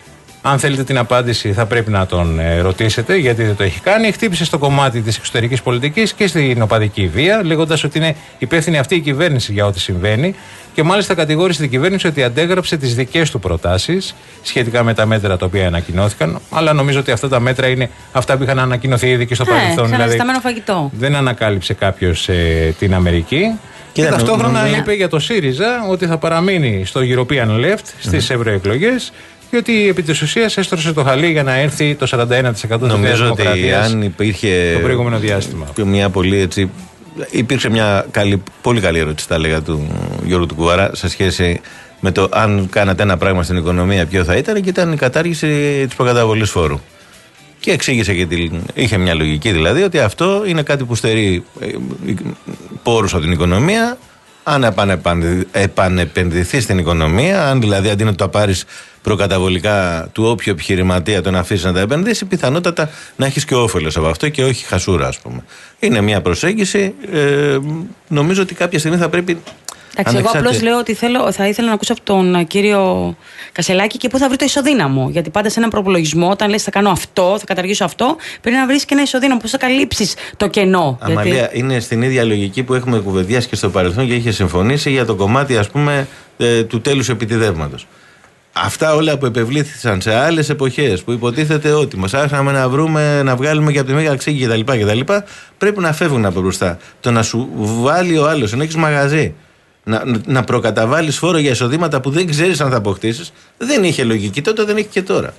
Αν θέλετε την απάντηση, θα πρέπει να τον ε, ρωτήσετε, γιατί δεν το έχει κάνει. Χτύπησε στο κομμάτι της εξωτερικής πολιτικής και στην οπαδική βία, λέγοντας ότι είναι υπεύθυνη αυτή η κυβέρνηση για ό,τι συμβαίνει. Και μάλιστα κατηγόρησε την κυβέρνηση ότι αντέγραψε τις δικές του προτάσεις σχετικά με τα μέτρα τα οποία ανακοινώθηκαν. Αλλά νομίζω ότι αυτά τα μέτρα είναι αυτά που είχαν ανακοινωθεί ήδη και στο ναι, παρελθόν. Δηλαδή, φαγητό. δεν ανακάλυψε κάποιος ε, την Αμερική. Και, και ταυτόχρονα είπε ναι. για το ΣΥΡΙΖΑ ότι θα παραμείνει στο European Left στις mm. ευρωεκλογές. Και ότι επί της ουσίας έστρωσε το χαλί για να έρθει το σαράντα ένα τοις εκατό της Νέας Δημοκρατίας. Νομίζω ότι αν υπήρχε το προηγούμενο διάστημα. Μια πολύ έτσι. Υπήρξε μια καλή, πολύ καλή ερώτηση, θα έλεγα, του Γιώργου του Κουβάρα σε σχέση με το αν κάνατε ένα πράγμα στην οικονομία, ποιο θα ήταν, και ήταν η κατάργηση της προκαταβολής φόρου. Και εξήγησε και τη, είχε μια λογική δηλαδή ότι αυτό είναι κάτι που στερεί πόρους από την οικονομία. Αν επανεπενδυθεί στην οικονομία, αν δηλαδή αντί να το πάρεις προκαταβολικά του όποιου επιχειρηματία τον αφήσει να τα επενδύσει, πιθανότατα να έχεις και όφελος από αυτό και όχι χασούρα, ας πούμε. Είναι μια προσέγγιση. Ε, νομίζω ότι κάποια στιγμή θα πρέπει. Εντάξει, εγώ απλώς λέω ότι θέλω, θα ήθελα να ακούσω από τον κύριο Κασελάκη και πού θα βρει το ισοδύναμο. Γιατί πάντα σε έναν προπολογισμό, όταν λες θα κάνω αυτό, θα καταργήσω αυτό, πρέπει να βρει και ένα ισοδύναμο. Πώς θα καλύψεις το κενό. Αμαλία, γιατί είναι στην ίδια λογική που έχουμε κουβεντιάσει και στο παρελθόν και είχε συμφωνήσει για το κομμάτι, ας πούμε, ε, του τέλους επιτιδεύματος. Αυτά όλα που επευλήθησαν σε άλλες εποχές, που υποτίθεται ότι μας άρχισαμε να βρούμε, να βγάλουμε και από τη Μέγα Ξύγκη κτλ., πρέπει να φεύγουν από μπροστά. Το να σου βάλει ο άλλος, ενώ έχεις μαγαζί, να, να προκαταβάλεις φόρο για εισοδήματα που δεν ξέρεις αν θα αποκτήσεις, δεν είχε λογική τότε, δεν έχει και τώρα.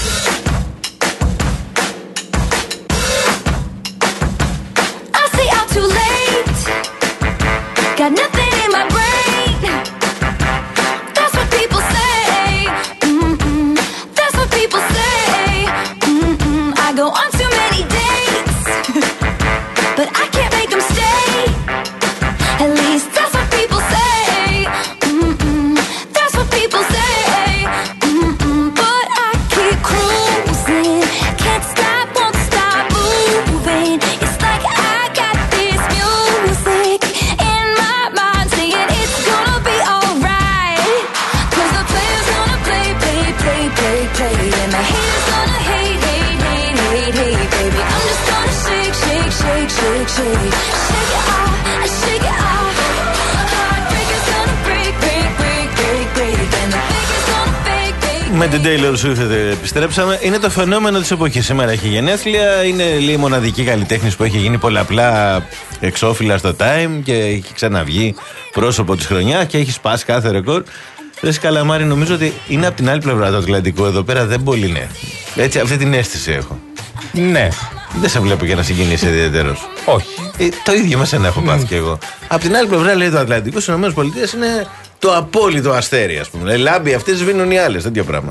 Με την Taylor Swift επιστρέψαμε. Είναι το φαινόμενο της εποχής. Σήμερα έχει γενέθλια. Είναι η μοναδική καλλιτέχνης που έχει γίνει πολλαπλά εξώφυλλα στο Time και έχει ξαναβγεί πρόσωπο της χρονιάς και έχει σπάσει κάθε ρεκόρ. Λες Καλαμάρη, νομίζω ότι είναι από την άλλη πλευρά του Ατλαντικού. Εδώ πέρα δεν πολύ είναι. Έτσι, αυτή την αίσθηση έχω. Ναι. Δεν σε βλέπω για να συγκινήσει ιδιαίτερος. Όχι. Ε, το ίδιο με σένα έχω πάθει mm. κι εγώ. Από την άλλη πλευρά, λέει, το Ατλαντικό στις ΗΠΑ είναι το απόλυτο αστέρι, ας πούμε. Λάμπει αυτές, σβήνουν οι άλλες. Τέτοιο πράγμα.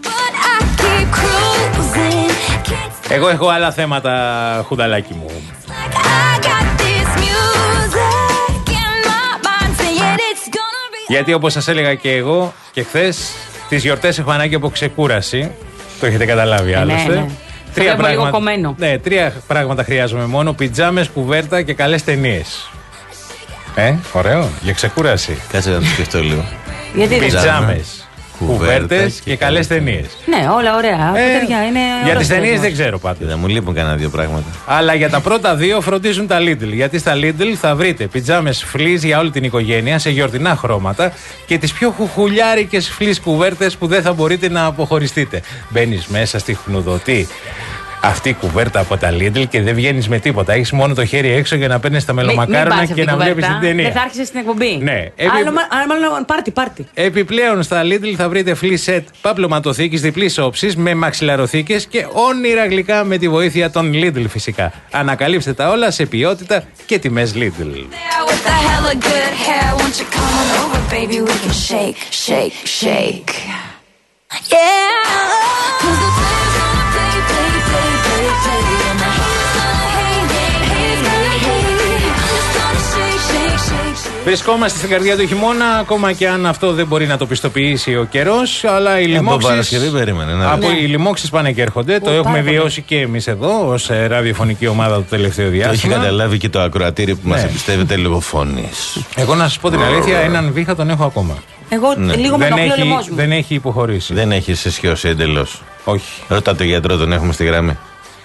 Εγώ έχω άλλα θέματα, χουδαλάκι μου. Γιατί όπως σας έλεγα και εγώ και χθες, τις γιορτές έχω ανάγκη από ξεκούραση. Το έχετε καταλάβει άλλωστε. Ναι, ναι. Τρία πράγματα, ναι, τρία πράγματα χρειάζομαι μόνο: πιτζάμες, κουβέρτα και καλές ταινίες. Ε, ωραίο, για ξεκούραση. Κάτσε να το σκεφτώ λίγο. Πιτζάμες, κουβέρτες και, και καλές ταινίες. Ναι, όλα ωραία. Ε, είναι για τις ταινίες δεν ξέρω πάντα. Δεν μου λείπουν κανένα δύο πράγματα. Αλλά για τα πρώτα δύο φροντίζουν τα Lidl. Γιατί στα Lidl θα βρείτε πιτζάμες φλις για όλη την οικογένεια σε γιορτινά χρώματα και τις πιο χουχουλιάρικες φλις κουβέρτες που δεν θα μπορείτε να αποχωριστείτε. Μπαίνεις μέσα στη χνουδωτή αυτή η κουβέρτα από τα Lidl και δεν βγαίνεις με τίποτα. Έχεις μόνο το χέρι έξω για να παίρνεις τα μελομακάρονα και να βλέπεις την ταινία. Δεν θα άρχισες στην εκπομπή. Ναι. Επι... Μάλλον πάρτι, πάρτι. Επιπλέον στα Lidl θα βρείτε flea set παπλωματοθήκης διπλής όψης με μαξιλαροθήκες και όνειρα γλυκά με τη βοήθεια των Lidl φυσικά. Ανακαλύψτε τα όλα σε ποιότητα και τιμές Lidl. Βρισκόμαστε στην καρδιά του χειμώνα, ακόμα και αν αυτό δεν μπορεί να το πιστοποιήσει ο καιρός, αλλά οι λοιμώξεις, από οι λοιμώξεις πάνε και έρχονται. Το έχουμε βιώσει και εμείς εδώ ως ε, ραδιοφωνική ομάδα το τελευταίο διάστημα. Το έχει καταλάβει και το ακροατήριο που ναι. μας εμπιστεύεται λόγω φωνής. Εγώ να σας πω την αλήθεια, έναν βήχα τον έχω ακόμα. Εγώ ναι. λίγο με ενοχλεί ο λαιμός μου. Δεν έχει υποχωρήσει. Δεν έχει ισχυώσει εντελώς. Όχι. Ρώτα το γιατρό, τον έχουμε στη γραμμή.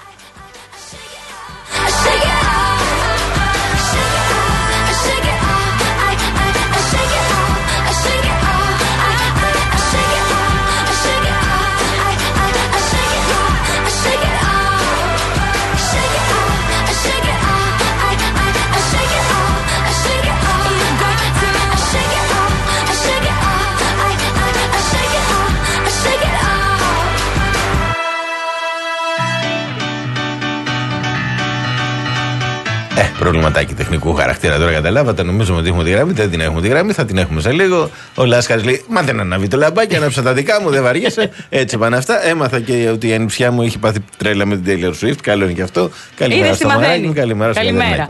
Ε, προβληματάκι τεχνικού χαρακτήρα τώρα, καταλάβατε. Νομίζουμε ότι έχουμε τη γραμμή, δεν την έχουμε τη γραμμή, θα την έχουμε σε λίγο. Ο Λάσκαρης λέει: Μα δεν ανάβει το λαμπάκι, ανάψα τα δικά μου, δεν βαριέσαι. Έτσι πάνε αυτά. Έμαθα και ότι η ανιψιά μου είχε πάθει τρέλα με την Taylor Swift. Καλό είναι και αυτό. Καλημέρα στο Μαράκι μου, καλημέρα στο Καλημέρα.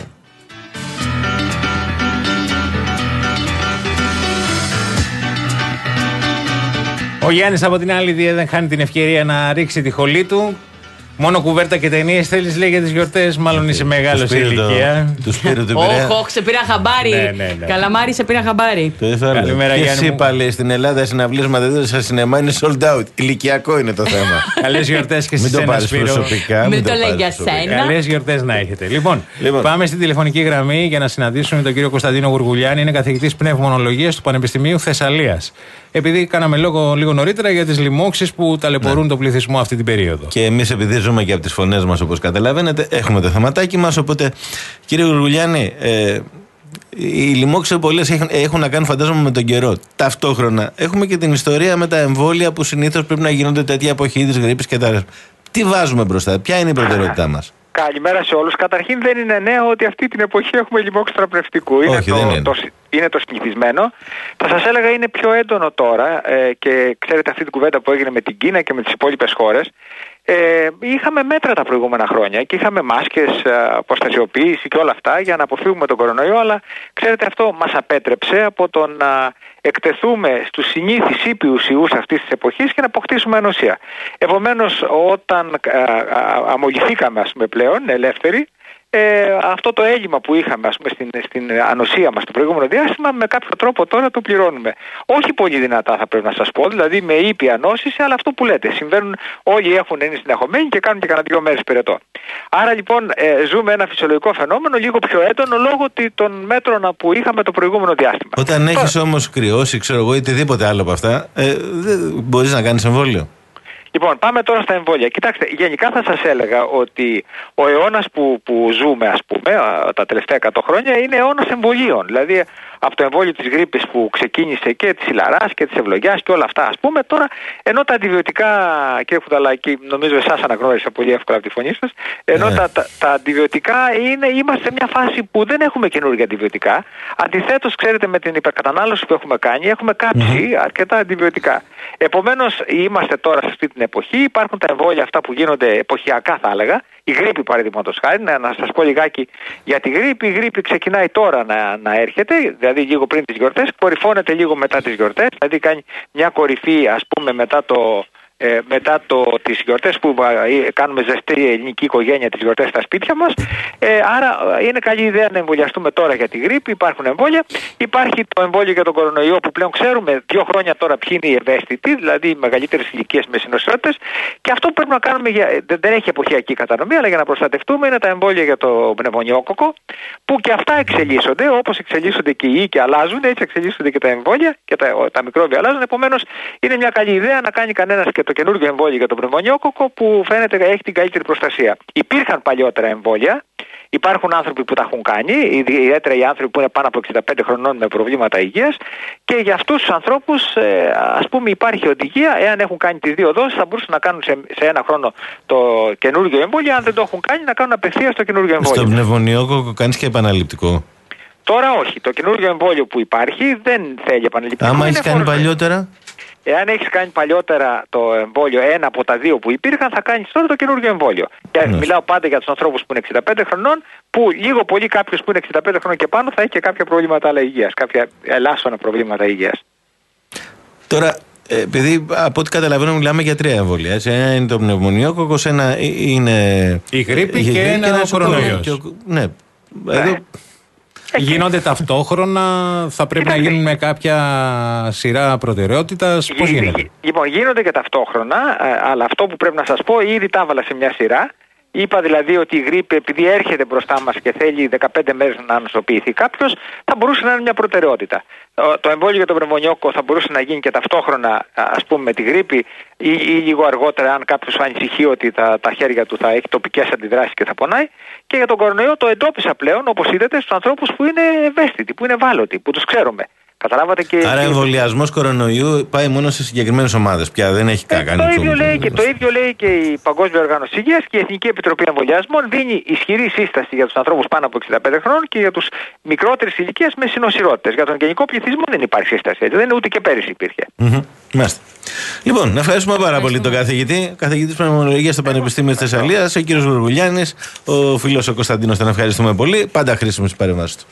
Ο Γιάννης από την άλλη δεν χάνει την ευκαιρία να ρίξει τη χολή του. Μόνο κουβέρτα και ταινίες θέλεις, λέει, για τις γιορτές. Μάλλον είσαι μεγάλος σε ηλικία. Του Σπύρου του Πειραιά. Όχι, σε πήρα χαμπάρι. Ναι, ναι, ναι. Καλαμάρι, σε πήρα χαμπάρι. Καλημέρα, και Γιάννη. εσύ πάλι στην Ελλάδα, συναυλίες μαθητές στα σινεμά είναι sold out. Ηλικιακό είναι το θέμα. Καλές γιορτές και σε εσένα, Σπύρο. Προσωπικά, μην το λέει για σένα. Καλές γιορτές να έχετε. Λοιπόν, λοιπόν, πάμε στην τηλεφωνική γραμμή για να συναντήσουμε τον κύριο Κωνσταντίνο Γουργουλιάνη. Είναι καθηγητής πνευμονολογίας του Πανεπιστημίου Θεσσαλίας. Επειδή κάναμε λόγο λίγο νωρίτερα για τις λοιμώξεις που ταλαιπωρούν ναι. τον πληθυσμό αυτή την περίοδο. Και εμείς, επειδή ζούμε και από τις φωνές μας, όπως καταλαβαίνετε, έχουμε το θεματάκι μας. Οπότε, κύριε Γουργουλιάνη, ε, οι λοιμώξεις πολλές έχουν, έχουν να κάνουν, φαντάζομαι, με τον καιρό. Ταυτόχρονα έχουμε και την ιστορία με τα εμβόλια που συνήθως πρέπει να γίνονται τέτοια εποχή της γρίπης και τα. Τι βάζουμε μπροστά, ποια είναι η προτεραιότητά μας? Καλημέρα σε όλους. Καταρχήν δεν είναι νέο ότι αυτή την εποχή έχουμε λοιμώξεις θεραπευτικού. Είναι, Όχι, το, είναι. το, είναι το συνηθισμένο. Θα σας έλεγα είναι πιο έντονο τώρα ε, και ξέρετε αυτή την κουβέντα που έγινε με την Κίνα και με τις υπόλοιπες χώρες. Ε, είχαμε μέτρα τα προηγούμενα χρόνια και είχαμε μάσκες, αποστασιοποίηση και όλα αυτά για να αποφύγουμε τον κορονοϊό, αλλά ξέρετε αυτό μας απέτρεψε από το να εκτεθούμε στους συνήθεις ήπιους ιούς αυτής της εποχής και να αποκτήσουμε ανοσία. Επομένως, όταν α, α, αμολυθήκαμε, ας πούμε, πλέον ελεύθεροι, Ε, αυτό το έλλειμμα που είχαμε, ας πούμε, στην, στην ανοσία μας το προηγούμενο διάστημα, με κάποιο τρόπο τώρα το πληρώνουμε. Όχι πολύ δυνατά, θα πρέπει να σας πω, δηλαδή με ήπια ανόσηση, αλλά αυτό που λέτε. Συμβαίνουν, όλοι έχουν, είναι συνεχωμένοι και κάνουν και κανένα δύο μέρες πυρετό. Άρα λοιπόν ε, ζούμε ένα φυσιολογικό φαινόμενο, λίγο πιο έντονο λόγω των μέτρων που είχαμε το προηγούμενο διάστημα. Όταν έχεις όμως κρυώσει, ξέρω εγώ, ή οτιδήποτε άλλο από αυτά, ε, δεν μπορείς να κάνεις εμβόλιο. Λοιπόν, πάμε τώρα στα εμβόλια. Κοιτάξτε, γενικά θα σας έλεγα ότι ο αιώνας που, που ζούμε, ας πούμε, τα τελευταία εκατό χρόνια είναι αιώνας εμβολίων. Δηλαδή, από το εμβόλιο της γρίπης που ξεκίνησε και της ηλαράς και της ευλογιάς και όλα αυτά, ας πούμε, τώρα, ενώ τα αντιβιωτικά, κύριε Κουταλάκη, νομίζω εσάς αναγνώρισα πολύ εύκολα από τη φωνή σας, ενώ yeah. τα, τα, τα αντιβιωτικά είναι, είμαστε σε μια φάση που δεν έχουμε καινούργια αντιβιωτικά. Αντιθέτως, ξέρετε, με την υπερκατανάλωση που έχουμε κάνει, έχουμε κάψει mm-hmm. αρκετά αντιβιωτικά. Επομένως, είμαστε τώρα σε αυτή την εποχή, υπάρχουν τα εμβόλια αυτά που γίνονται εποχιακά, θα έλεγα. Η γρίπη, παραδείγματος χάρη, να, να σας πω λιγάκι για τη γρίπη. Η γρίπη ξεκινάει τώρα να, να έρχεται, δηλαδή λίγο πριν τις γιορτές, κορυφώνεται λίγο μετά τις γιορτές, δηλαδή κάνει μια κορυφή, ας πούμε, μετά το. Ε, μετά το, τις γιορτές που ε, κάνουμε ζεστή ελληνική οικογένεια, τις γιορτές στα σπίτια μας. Ε, άρα είναι καλή ιδέα να εμβολιαστούμε τώρα για τη γρίπη. Υπάρχουν εμβόλια. Υπάρχει το εμβόλιο για τον κορονοϊό που πλέον ξέρουμε δύο χρόνια τώρα ποιοι είναι οι ευαίσθητοι, δηλαδή οι μεγαλύτερες ηλικίες με συνοσιότητες. Και αυτό που πρέπει να κάνουμε, για, δεν έχει εποχιακή κατανομή, αλλά για να προστατευτούμε είναι τα εμβόλια για το πνευμονιόκοκο, που και αυτά εξελίσσονται, όπως εξελίσσονται και οι ιοί και αλλάζουν, έτσι εξελίσσονται και τα εμβόλια και τα, τα μικρόβια αλλάζουν. Επομένως, είναι μια καλή ιδέα να κάνει κανένας και το καινούργιο εμβόλιο για τον πνευμονιόκοκο που φαίνεται έχει την καλύτερη προστασία. Υπήρχαν παλιότερα εμβόλια, υπάρχουν άνθρωποι που τα έχουν κάνει, ιδιαίτερα οι άνθρωποι που είναι πάνω από εξήντα πέντε χρονών με προβλήματα υγείας, και για αυτούς τους ανθρώπους, ας πούμε, υπάρχει οδηγία, εάν έχουν κάνει τις δύο δόσεις, θα μπορούσαν να κάνουν σε, σε ένα χρόνο το καινούργιο εμβόλιο, αν δεν το έχουν κάνει, να κάνουν απευθείας το καινούργιο εμβόλιο. Στο πνευμονιόκοκο κάνεις και επαναληπτικό? Τώρα όχι. Το καινούργιο εμβόλιο που υπάρχει δεν θέλει επαναληπτικό. Άμα έχεις κάνει παλιότερα. Εάν έχεις κάνει παλιότερα το εμβόλιο, ένα από τα δύο που υπήρχαν, θα κάνεις τώρα το καινούργιο εμβόλιο. Και ναι. μιλάω πάντα για τους ανθρώπους που είναι εξήντα πέντε χρονών, που λίγο πολύ κάποιος που είναι εξήντα πέντε χρονών και πάνω θα έχει και κάποια προβλήματα άλλα υγείας, κάποια ελάσσονα προβλήματα υγείας. Τώρα, επειδή από ό,τι καταλαβαίνω μιλάμε για τρία εμβόλια. Έτσι. Ένα είναι το πνευμονιόκοκος, ένα είναι η γρήπη και, και ένα ο κορονοϊός. Ναι. Εδώ... Γίνονται ταυτόχρονα, θα πρέπει Κοιτάξτε. να γίνουν με κάποια σειρά προτεραιότητας, πώς γίνεται? Λοιπόν, γίνονται και ταυτόχρονα, αλλά αυτό που πρέπει να σας πω, ήδη τα έβαλα σε μια σειρά. Είπα δηλαδή ότι η γρίπη, επειδή έρχεται μπροστά μας και θέλει δεκαπέντε μέρες να νοσοποιηθεί κάποιος, θα μπορούσε να είναι μια προτεραιότητα. Το εμβόλιο για τον πνευμονιόκοκο θα μπορούσε να γίνει και ταυτόχρονα, ας πούμε, με τη γρίπη ή, ή λίγο αργότερα, αν κάποιος ανησυχεί ότι τα, τα χέρια του θα έχει τοπικές αντιδράσεις και θα πονάει. Και για τον κορονοϊό το εντόπισα πλέον, όπως είδατε, στους ανθρώπους που είναι ευαίσθητοι, που είναι ευάλωτοι, που τους ξέρουμε. Καταλάβατε και. Άρα, εμβολιασμός κορονοϊού πάει μόνο σε συγκεκριμένες ομάδες. Πια δεν έχει ε, κάνει το ίδιο λέει και Το ίδιο λέει και η Παγκόσμια Οργάνωση Υγείας και η Εθνική Επιτροπή Εμβολιασμών. Δίνει ισχυρή σύσταση για τους ανθρώπους πάνω από εξήντα πέντε χρόνων και για τους μικρότερης ηλικίας με συνοσυρότητες. Για τον γενικό πληθυσμό δεν υπάρχει σύσταση έτσι. Δεν είναι ούτε και πέρυσι υπήρχε. Mm-hmm. Μάλιστα. Λοιπόν, να ευχαριστούμε πάρα πολύ τον καθηγητή, καθηγητής πνευμονολογίας στο Πανεπιστήμιο της Θεσσαλίας, ο κύριος Γουργουλιάνης, ο φίλος ο Κωνσταντίνος, τον ευχαριστούμε πολύ. Πάντα χρήσιμες παρεμβάσεις του.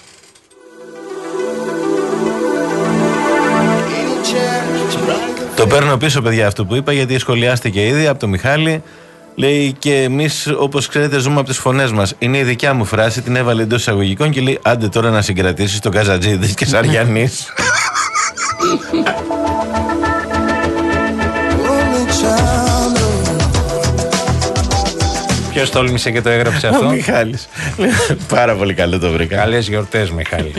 Το παίρνω πίσω, παιδιά, αυτό που είπα, γιατί σχολιάστηκε ήδη από τον Μιχάλη. Λέει και εμείς, όπως ξέρετε, ζούμε από τις φωνές μας. Είναι η δικιά μου φράση, την έβαλε εντός εισαγωγικών και λέει: άντε τώρα να συγκρατήσεις τον Καζατζίδης και Σαριανής. Ποιος τόλμησε και το έγραψε αυτό? Ο Μιχάλης. Πάρα πολύ καλό το βρήκα. Καλές γιορτές, Μιχάλη.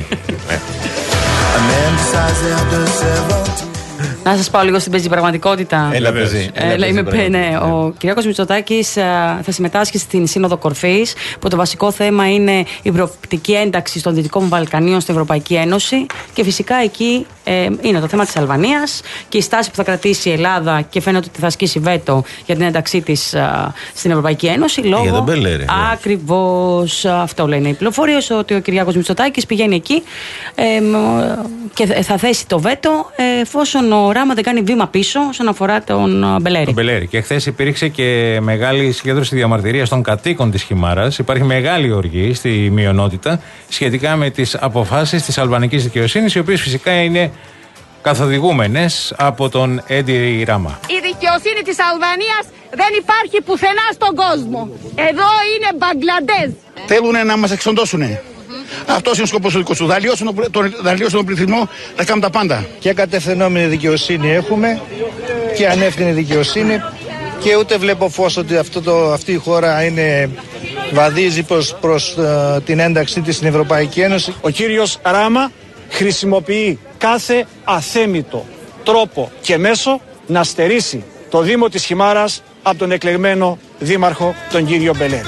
Να σας πάω λίγο στην πεζή πραγματικότητα. Έλα, πεζή. Ναι, ο Κυριάκος Μητσοτάκης θα συμμετάσχει στην Σύνοδο Κορφής, που το βασικό θέμα είναι η προοπτική ένταξη των Δυτικών Βαλκανίων στην Ευρωπαϊκή Ένωση. Και φυσικά εκεί ε, είναι το θέμα της Αλβανίας και η στάση που θα κρατήσει η Ελλάδα, και φαίνεται ότι θα ασκήσει βέτο για την ένταξή της α, στην Ευρωπαϊκή Ένωση. Λόγω για τον Μπελέρη. Ακριβώς αυτό λένε οι πληροφορίες, ότι ο Κυριάκος Μητσοτάκης πηγαίνει εκεί ε, και θα θέσει το βέτο εφόσον ο Ράμα δεν κάνει βήμα πίσω όσον αφορά τον Μπελέρη. Τον Μπελέρη. Και χθες υπήρξε και μεγάλη συγκέντρωση διαμαρτυρίας των κατοίκων της Χιμάρας. Υπάρχει μεγάλη οργή στη μειονότητα σχετικά με τις αποφάσεις της αλβανικής δικαιοσύνης, οι οποίες φυσικά είναι καθοδηγούμενες από τον Έντι Ράμα. Η δικαιοσύνη της Αλβανίας δεν υπάρχει πουθενά στον κόσμο. Εδώ είναι Μπαγκλαντές. Θέλουν να μας εξοντώσουν. Αυτό είναι ο σκοπός του δικού του. Δαλείωσαν τον πληθυσμό να κάνουν τα πάντα. Και κατευθυνόμενη δικαιοσύνη έχουμε και ανεύθυνη δικαιοσύνη, και ούτε βλέπω φως ότι αυτό το, αυτή η χώρα είναι, βαδίζει προς, προς uh, την ένταξή της στην Ευρωπαϊκή Ένωση. Ο κύριος Ράμα χρησιμοποιεί κάθε αθέμητο τρόπο και μέσο να στερήσει το Δήμο της Χιμάρας από τον εκλεγμένο δήμαρχο, τον κύριο Μπελέρη.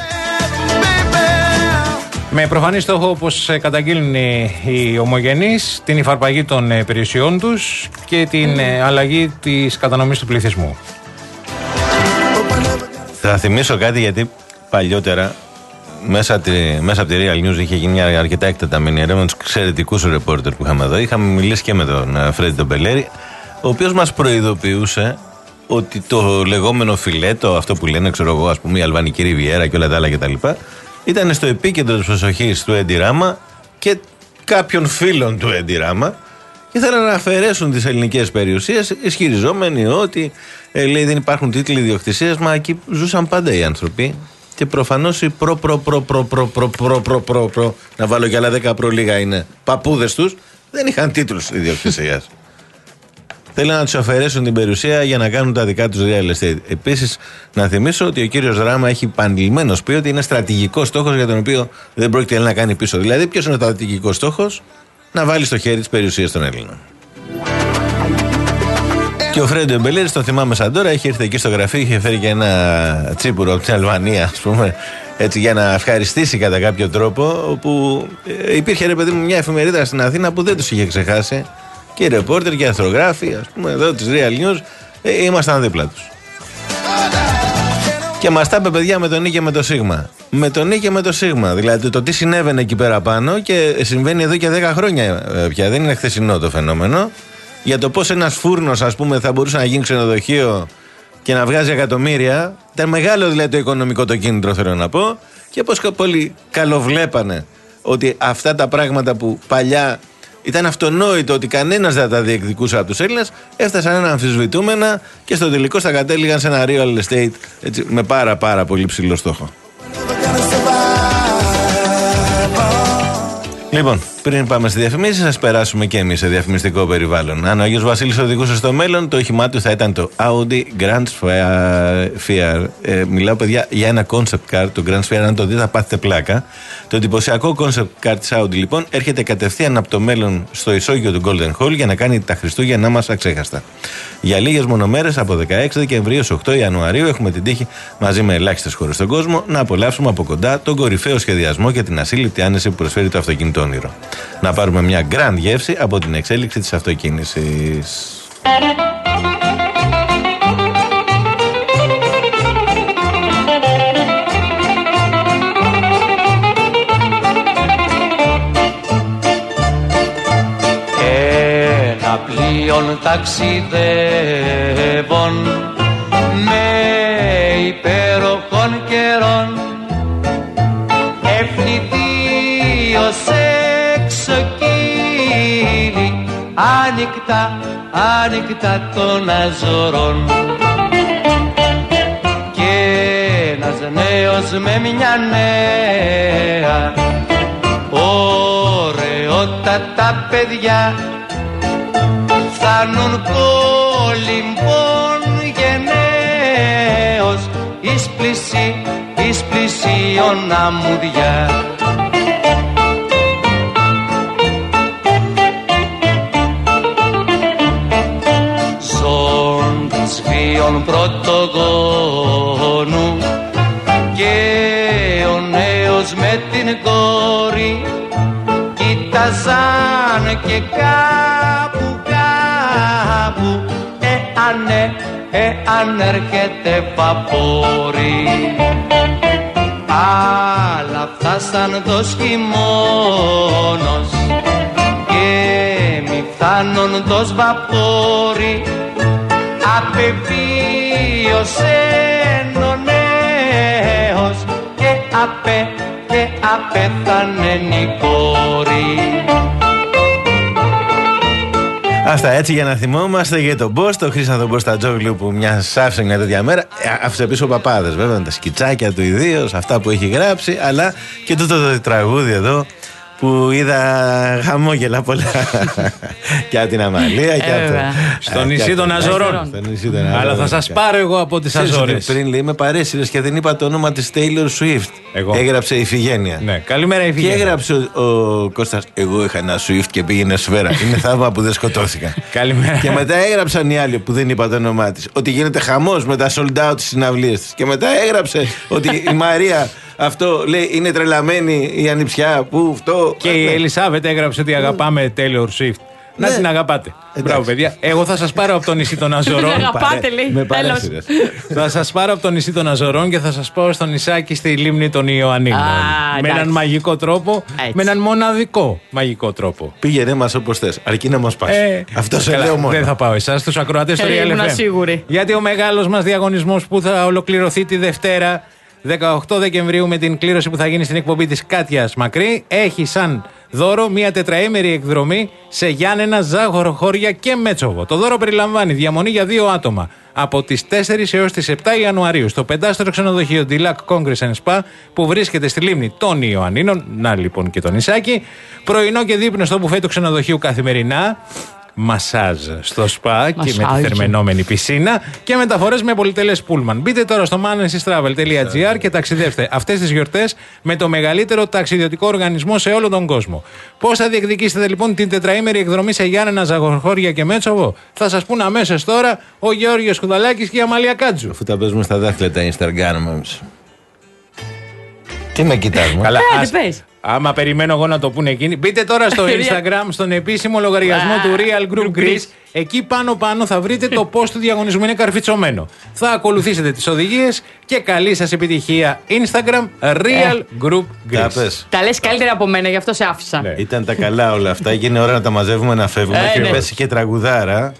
Με προφανή στόχο, όπως καταγγείλουν οι ομογενείς, την υφαρπαγή των περιουσιών τους και την αλλαγή της κατανομής του πληθυσμού. Θα θυμίσω κάτι, γιατί παλιότερα μέσα, τη, μέσα από τη Real News είχε γίνει μια αρκετά εκτεταμένη έρευνα με τους εξαιρετικούς ρεπόρτερ που είχαμε εδώ. Είχαμε μιλήσει και με τον Φρέντι τον Μπελέρη, ο οποίος μας προειδοποιούσε ότι το λεγόμενο φιλέτο, αυτό που λένε, ξέρω εγώ, ας πούμε, η Αλβανική Ριβιέρα και όλα τα άλλα κτλ., ήταν στο επίκεντρο της προσοχής του Έντι Ράμα και κάποιων φίλων του Έντι Ράμα, και ήθελαν να αφαιρέσουν τις ελληνικές περιουσίες, ισχυριζόμενοι ότι ε, λέει, δεν υπάρχουν τίτλοι ιδιοκτησίας, μα εκεί ζούσαν πάντα οι άνθρωποι. Και προφανώς οι προ προ προ προ προ προ προ προ προ προ να βάλω κι άλλα δέκα προ λίγα είναι παππούδες τους, δεν είχαν τίτλους ιδιοκτησίας. Θέλουν να τους αφαιρέσουν την περιουσία για να κάνουν τα δικά τους real estate. Επίσης, να θυμίσω ότι ο κύριος Ράμα έχει επανειλημμένως πει ότι είναι στρατηγικός στόχος για τον οποίο δεν πρόκειται να κάνει πίσω. Δηλαδή, ποιος είναι ο στρατηγικός στόχος? Να βάλει στο χέρι της περιουσίας των Έλληνων. Και ο Φρέντι Μπελέρης, τον θυμάμαι σαν τώρα, είχε έρθει εκεί στο γραφείο, είχε φέρει και ένα τσίπουρο από την Αλβανία, ας πούμε, έτσι, για να ευχαριστήσει κατά κάποιο τρόπο, όπου υπήρχε, ρε παιδί μου, μια εφημερίδα στην Αθήνα που δεν τους είχε ξεχάσει. Και οι ρεπόρτερ και οι αρθρογράφοι, ας πούμε, εδώ της Real News, ε, ήμασταν δίπλα τους. Και μας τα είπε, παιδιά, με τον Νί και με το Σίγμα. Με τον Νί και με το Σίγμα. Δηλαδή το τι συνέβαινε εκεί πέρα πάνω, και συμβαίνει εδώ και δέκα χρόνια πια. Δεν είναι χθεσινό το φαινόμενο. Για το πώς ένας φούρνος, ας πούμε, θα μπορούσε να γίνει ξενοδοχείο και να βγάζει εκατομμύρια. Ήταν μεγάλο δηλαδή το οικονομικό το κίνητρο, θέλω να πω. Και πώς πολύ καλοβλέπανε ότι αυτά τα πράγματα που παλιά ήταν αυτονόητο ότι κανένας δεν τα διεκδικούσε από τους Έλληνες, έφτασαν ένα αμφισβητούμενα και στο τελικό στα κατέληγαν σε ένα real estate, έτσι, με πάρα πάρα πολύ ψηλό στόχο. Λοιπόν, πριν πάμε στη διαφημίση, σας περάσουμε και εμείς σε διαφημιστικό περιβάλλον. Αν ο Άγιος Βασίλης οδηγούσε στο μέλλον, το όχημά του θα ήταν το Audi Grand Sphere. Ε, μιλάω, παιδιά, για ένα concept car, το Grand Sphere. Αν το δείτε, θα πάθετε πλάκα. Το εντυπωσιακό concept car της Audi, λοιπόν, έρχεται κατευθείαν από το μέλλον στο ισόγειο του Golden Hall για να κάνει τα Χριστούγεννα μας αξέχαστα. Για λίγες μονομέρες, από δεκαέξι Δεκεμβρίου έως οκτώ Ιανουαρίου, έχουμε την τύχη, μαζί με ελάχιστες χώρες στον κόσμο, να απολαύσουμε από κοντά τον κορυφαίο σχεδιασμό και την ασύλληπτη άνεση που προσφέρει το αυτοκίνητο όνειρο. Να πάρουμε μια grand γεύση από την εξέλιξη της αυτοκίνησης. Ένα πλοίον ταξιδεύων με υπέροχων καιρών, ευνηδίως εξοκύλι, άνοιχτα, άνοιχτα των Αζωρών. Και ένας νέος με μια νέα, ωραιότατα παιδιά, φτάνουν κολυμπών γενναίος, εις πλησί, εις πλησίον αμμουδιά. Ζώντας βίων πρωτογόνου και ο νέος με την κόρη κοίταζαν και κάπου κάπου εάν, εάν έρχεται βαπόρι. Αλλά φτάσαν το χειμώνος και μη φτάνουν το βαπόρι, απεβίωσε ο νέος και απέ, και απέθανε η κόρη. Αυτά έτσι για να θυμόμαστε για τον Μπος, τον Χρήστο Μποστατζόγλου που μια άφησε μια τέτοια μέρα. Άφησε πίσω παπάδες βέβαια, τα σκιτσάκια του ιδίως, αυτά που έχει γράψει, αλλά και τούτο το τραγούδι εδώ που είδα χαμόγελα πολλά. Και από την Αμαλία και από το... Στο νησί των Αζωρών. Αλλά θα σας πάρω εγώ από τις Αζόρες. Πριν λέει είμαι παρέσυρες και δεν είπα το όνομα της Taylor Swift. Εγώ. Έγραψε η Ιφηγένεια. Ναι, καλημέρα Ιφηγένεια. Και έγραψε ο, ο Κώστας, εγώ είχα ένα Swift και πήγαινε σφαίρα. Είναι θαύμα που δεν σκοτώθηκα. Καλημέρα. Και μετά έγραψαν οι άλλοι που δεν είπα το όνομά της, ότι γίνεται χαμός με τα sold out στις συναυλίες της. Και μετά έγραψε ότι η Μαρία, αυτό λέει, είναι τρελαμένη η ανιψιά που αυτό. Και η Ελισάβετ έγραψε ότι αγαπάμε Taylor Swift. Να ναι. την αγαπάτε. Εντάξει. Μπράβο, παιδιά. Εγώ θα σας πάρω από το νησί των Αζωρών. Την αγαπάτε, λέει. Με παρέσυρες. Θα σας πάρω από το νησί των Αζωρών και θα σας πάω στο νησάκι στη λίμνη των Ιωαννίνων. Α, με έναν μαγικό τρόπο. Έτσι. Με έναν μοναδικό μαγικό τρόπο. Πήγαινε μας όπως θες, αρκεί να μας πας. Ε, Αυτό σε λέω μόνο. Δεν θα πάω εσάς, τους ακροατές του Real εφ εμ. Σίγουρη. Γιατί ο μεγάλος μας διαγωνισμός που θα ολοκληρωθεί τη Δευτέρα, δεκαοκτώ Δεκεμβρίου, με την κλήρωση που θα γίνει στην εκπομπή της Κάτιας Μακρύ, έχει σαν δώρο μια τετραήμερη εκδρομή σε Γιάννενα, Ζάχοροχώρια και Μέτσοβο. Το δώρο περιλαμβάνει διαμονή για δύο άτομα από τις τέσσερις έως τις επτά Ιανουαρίου στο πεντάστερο ξενοδοχείο Dilac Congress and Spa που βρίσκεται στη λίμνη των Ιωαννίνων. Να λοιπόν και το νησάκι. Πρωινό και δείπνο στο μπουφέ του ξενοδοχείου καθημερινά. Μασάζ στο σπα και με τη θερμαινόμενη πισίνα και μεταφορές με πολυτελές πούλμαν. Μπείτε τώρα στο manesistravel τελεία gr και ταξιδεύστε αυτές τις γιορτές με το μεγαλύτερο ταξιδιωτικό οργανισμό σε όλο τον κόσμο. Πώς θα διεκδικήσετε λοιπόν την τετραήμερη εκδρομή σε Γιάννενα, Ζαχοροχώρια και Μέτσοβο? Θα σας πούν αμέσως τώρα ο Γεώργιος Κουδαλάκης και η Αμαλία Κάτζου. Αφού τα παίζουμε στα δάχτυλα τα Instagram. Τι με κοιτάς μου? Καλά, ας, άμα περιμένω εγώ να το πούνε εκείνοι, μπείτε τώρα στο Instagram, στον επίσημο λογαριασμό του Real Group Greece. Εκεί πάνω πάνω θα βρείτε το post του διαγωνισμού, είναι καρφιτσωμένο. Θα ακολουθήσετε τις οδηγίες και καλή σας επιτυχία. Instagram Real Group Greece. Τα λες καλύτερα από μένα, γι' αυτό σε άφησα. Ναι. Ήταν τα καλά όλα αυτά, έγινε ώρα να τα μαζεύουμε, να φεύγουμε ε, και ναι. πέσει και τραγουδάρα.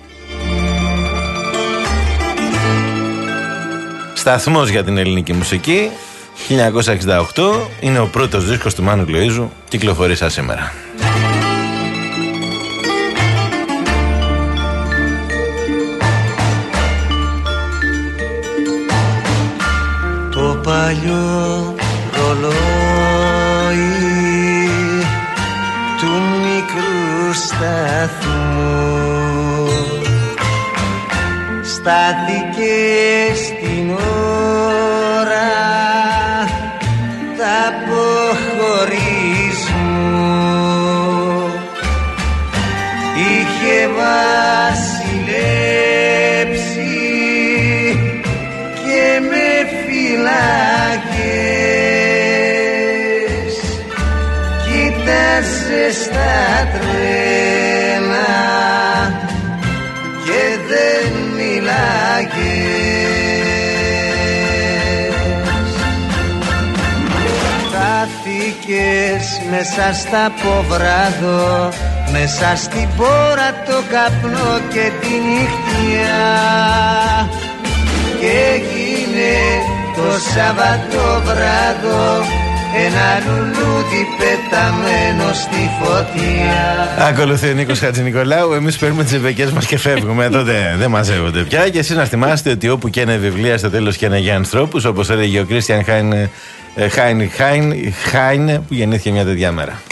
Σταθμός για την ελληνική μουσική. χίλια εννιακόσια εξήντα οκτώ είναι ο πρώτος δίσκος του Μάνου Λοΐζου, κυκλοφορήσα σήμερα. Το παλιό ρολόι στάθηκε στην ώρα τα αποχωρισμού. Είχε βασιλέψει και με φυλάκες, κοίταζε στα τρένα και δεν μιλάγες. Χάθηκες μέσα στα ποβράδο, μέσα στην πόρα το καπνό και τη νύχτια, και έγινε το Σαββατοβράδο ένα λουλούδι πεταμένο στη φωτιά. Ακολουθεί ο Νίκος Χατζηνικολάου. Εμείς παίρνουμε τις επαικές μας και φεύγουμε. Εδώ δεν δε μαζεύονται πια. Και εσείς να θυμάστε ότι όπου και ένα βιβλία στο τέλος και ένα για ανθρώπους, όπως έλεγε ο Κρίστιαν Χάιν, Χάιν, Χάιν, Χάιν, που γεννήθηκε μια τέτοια μέρα.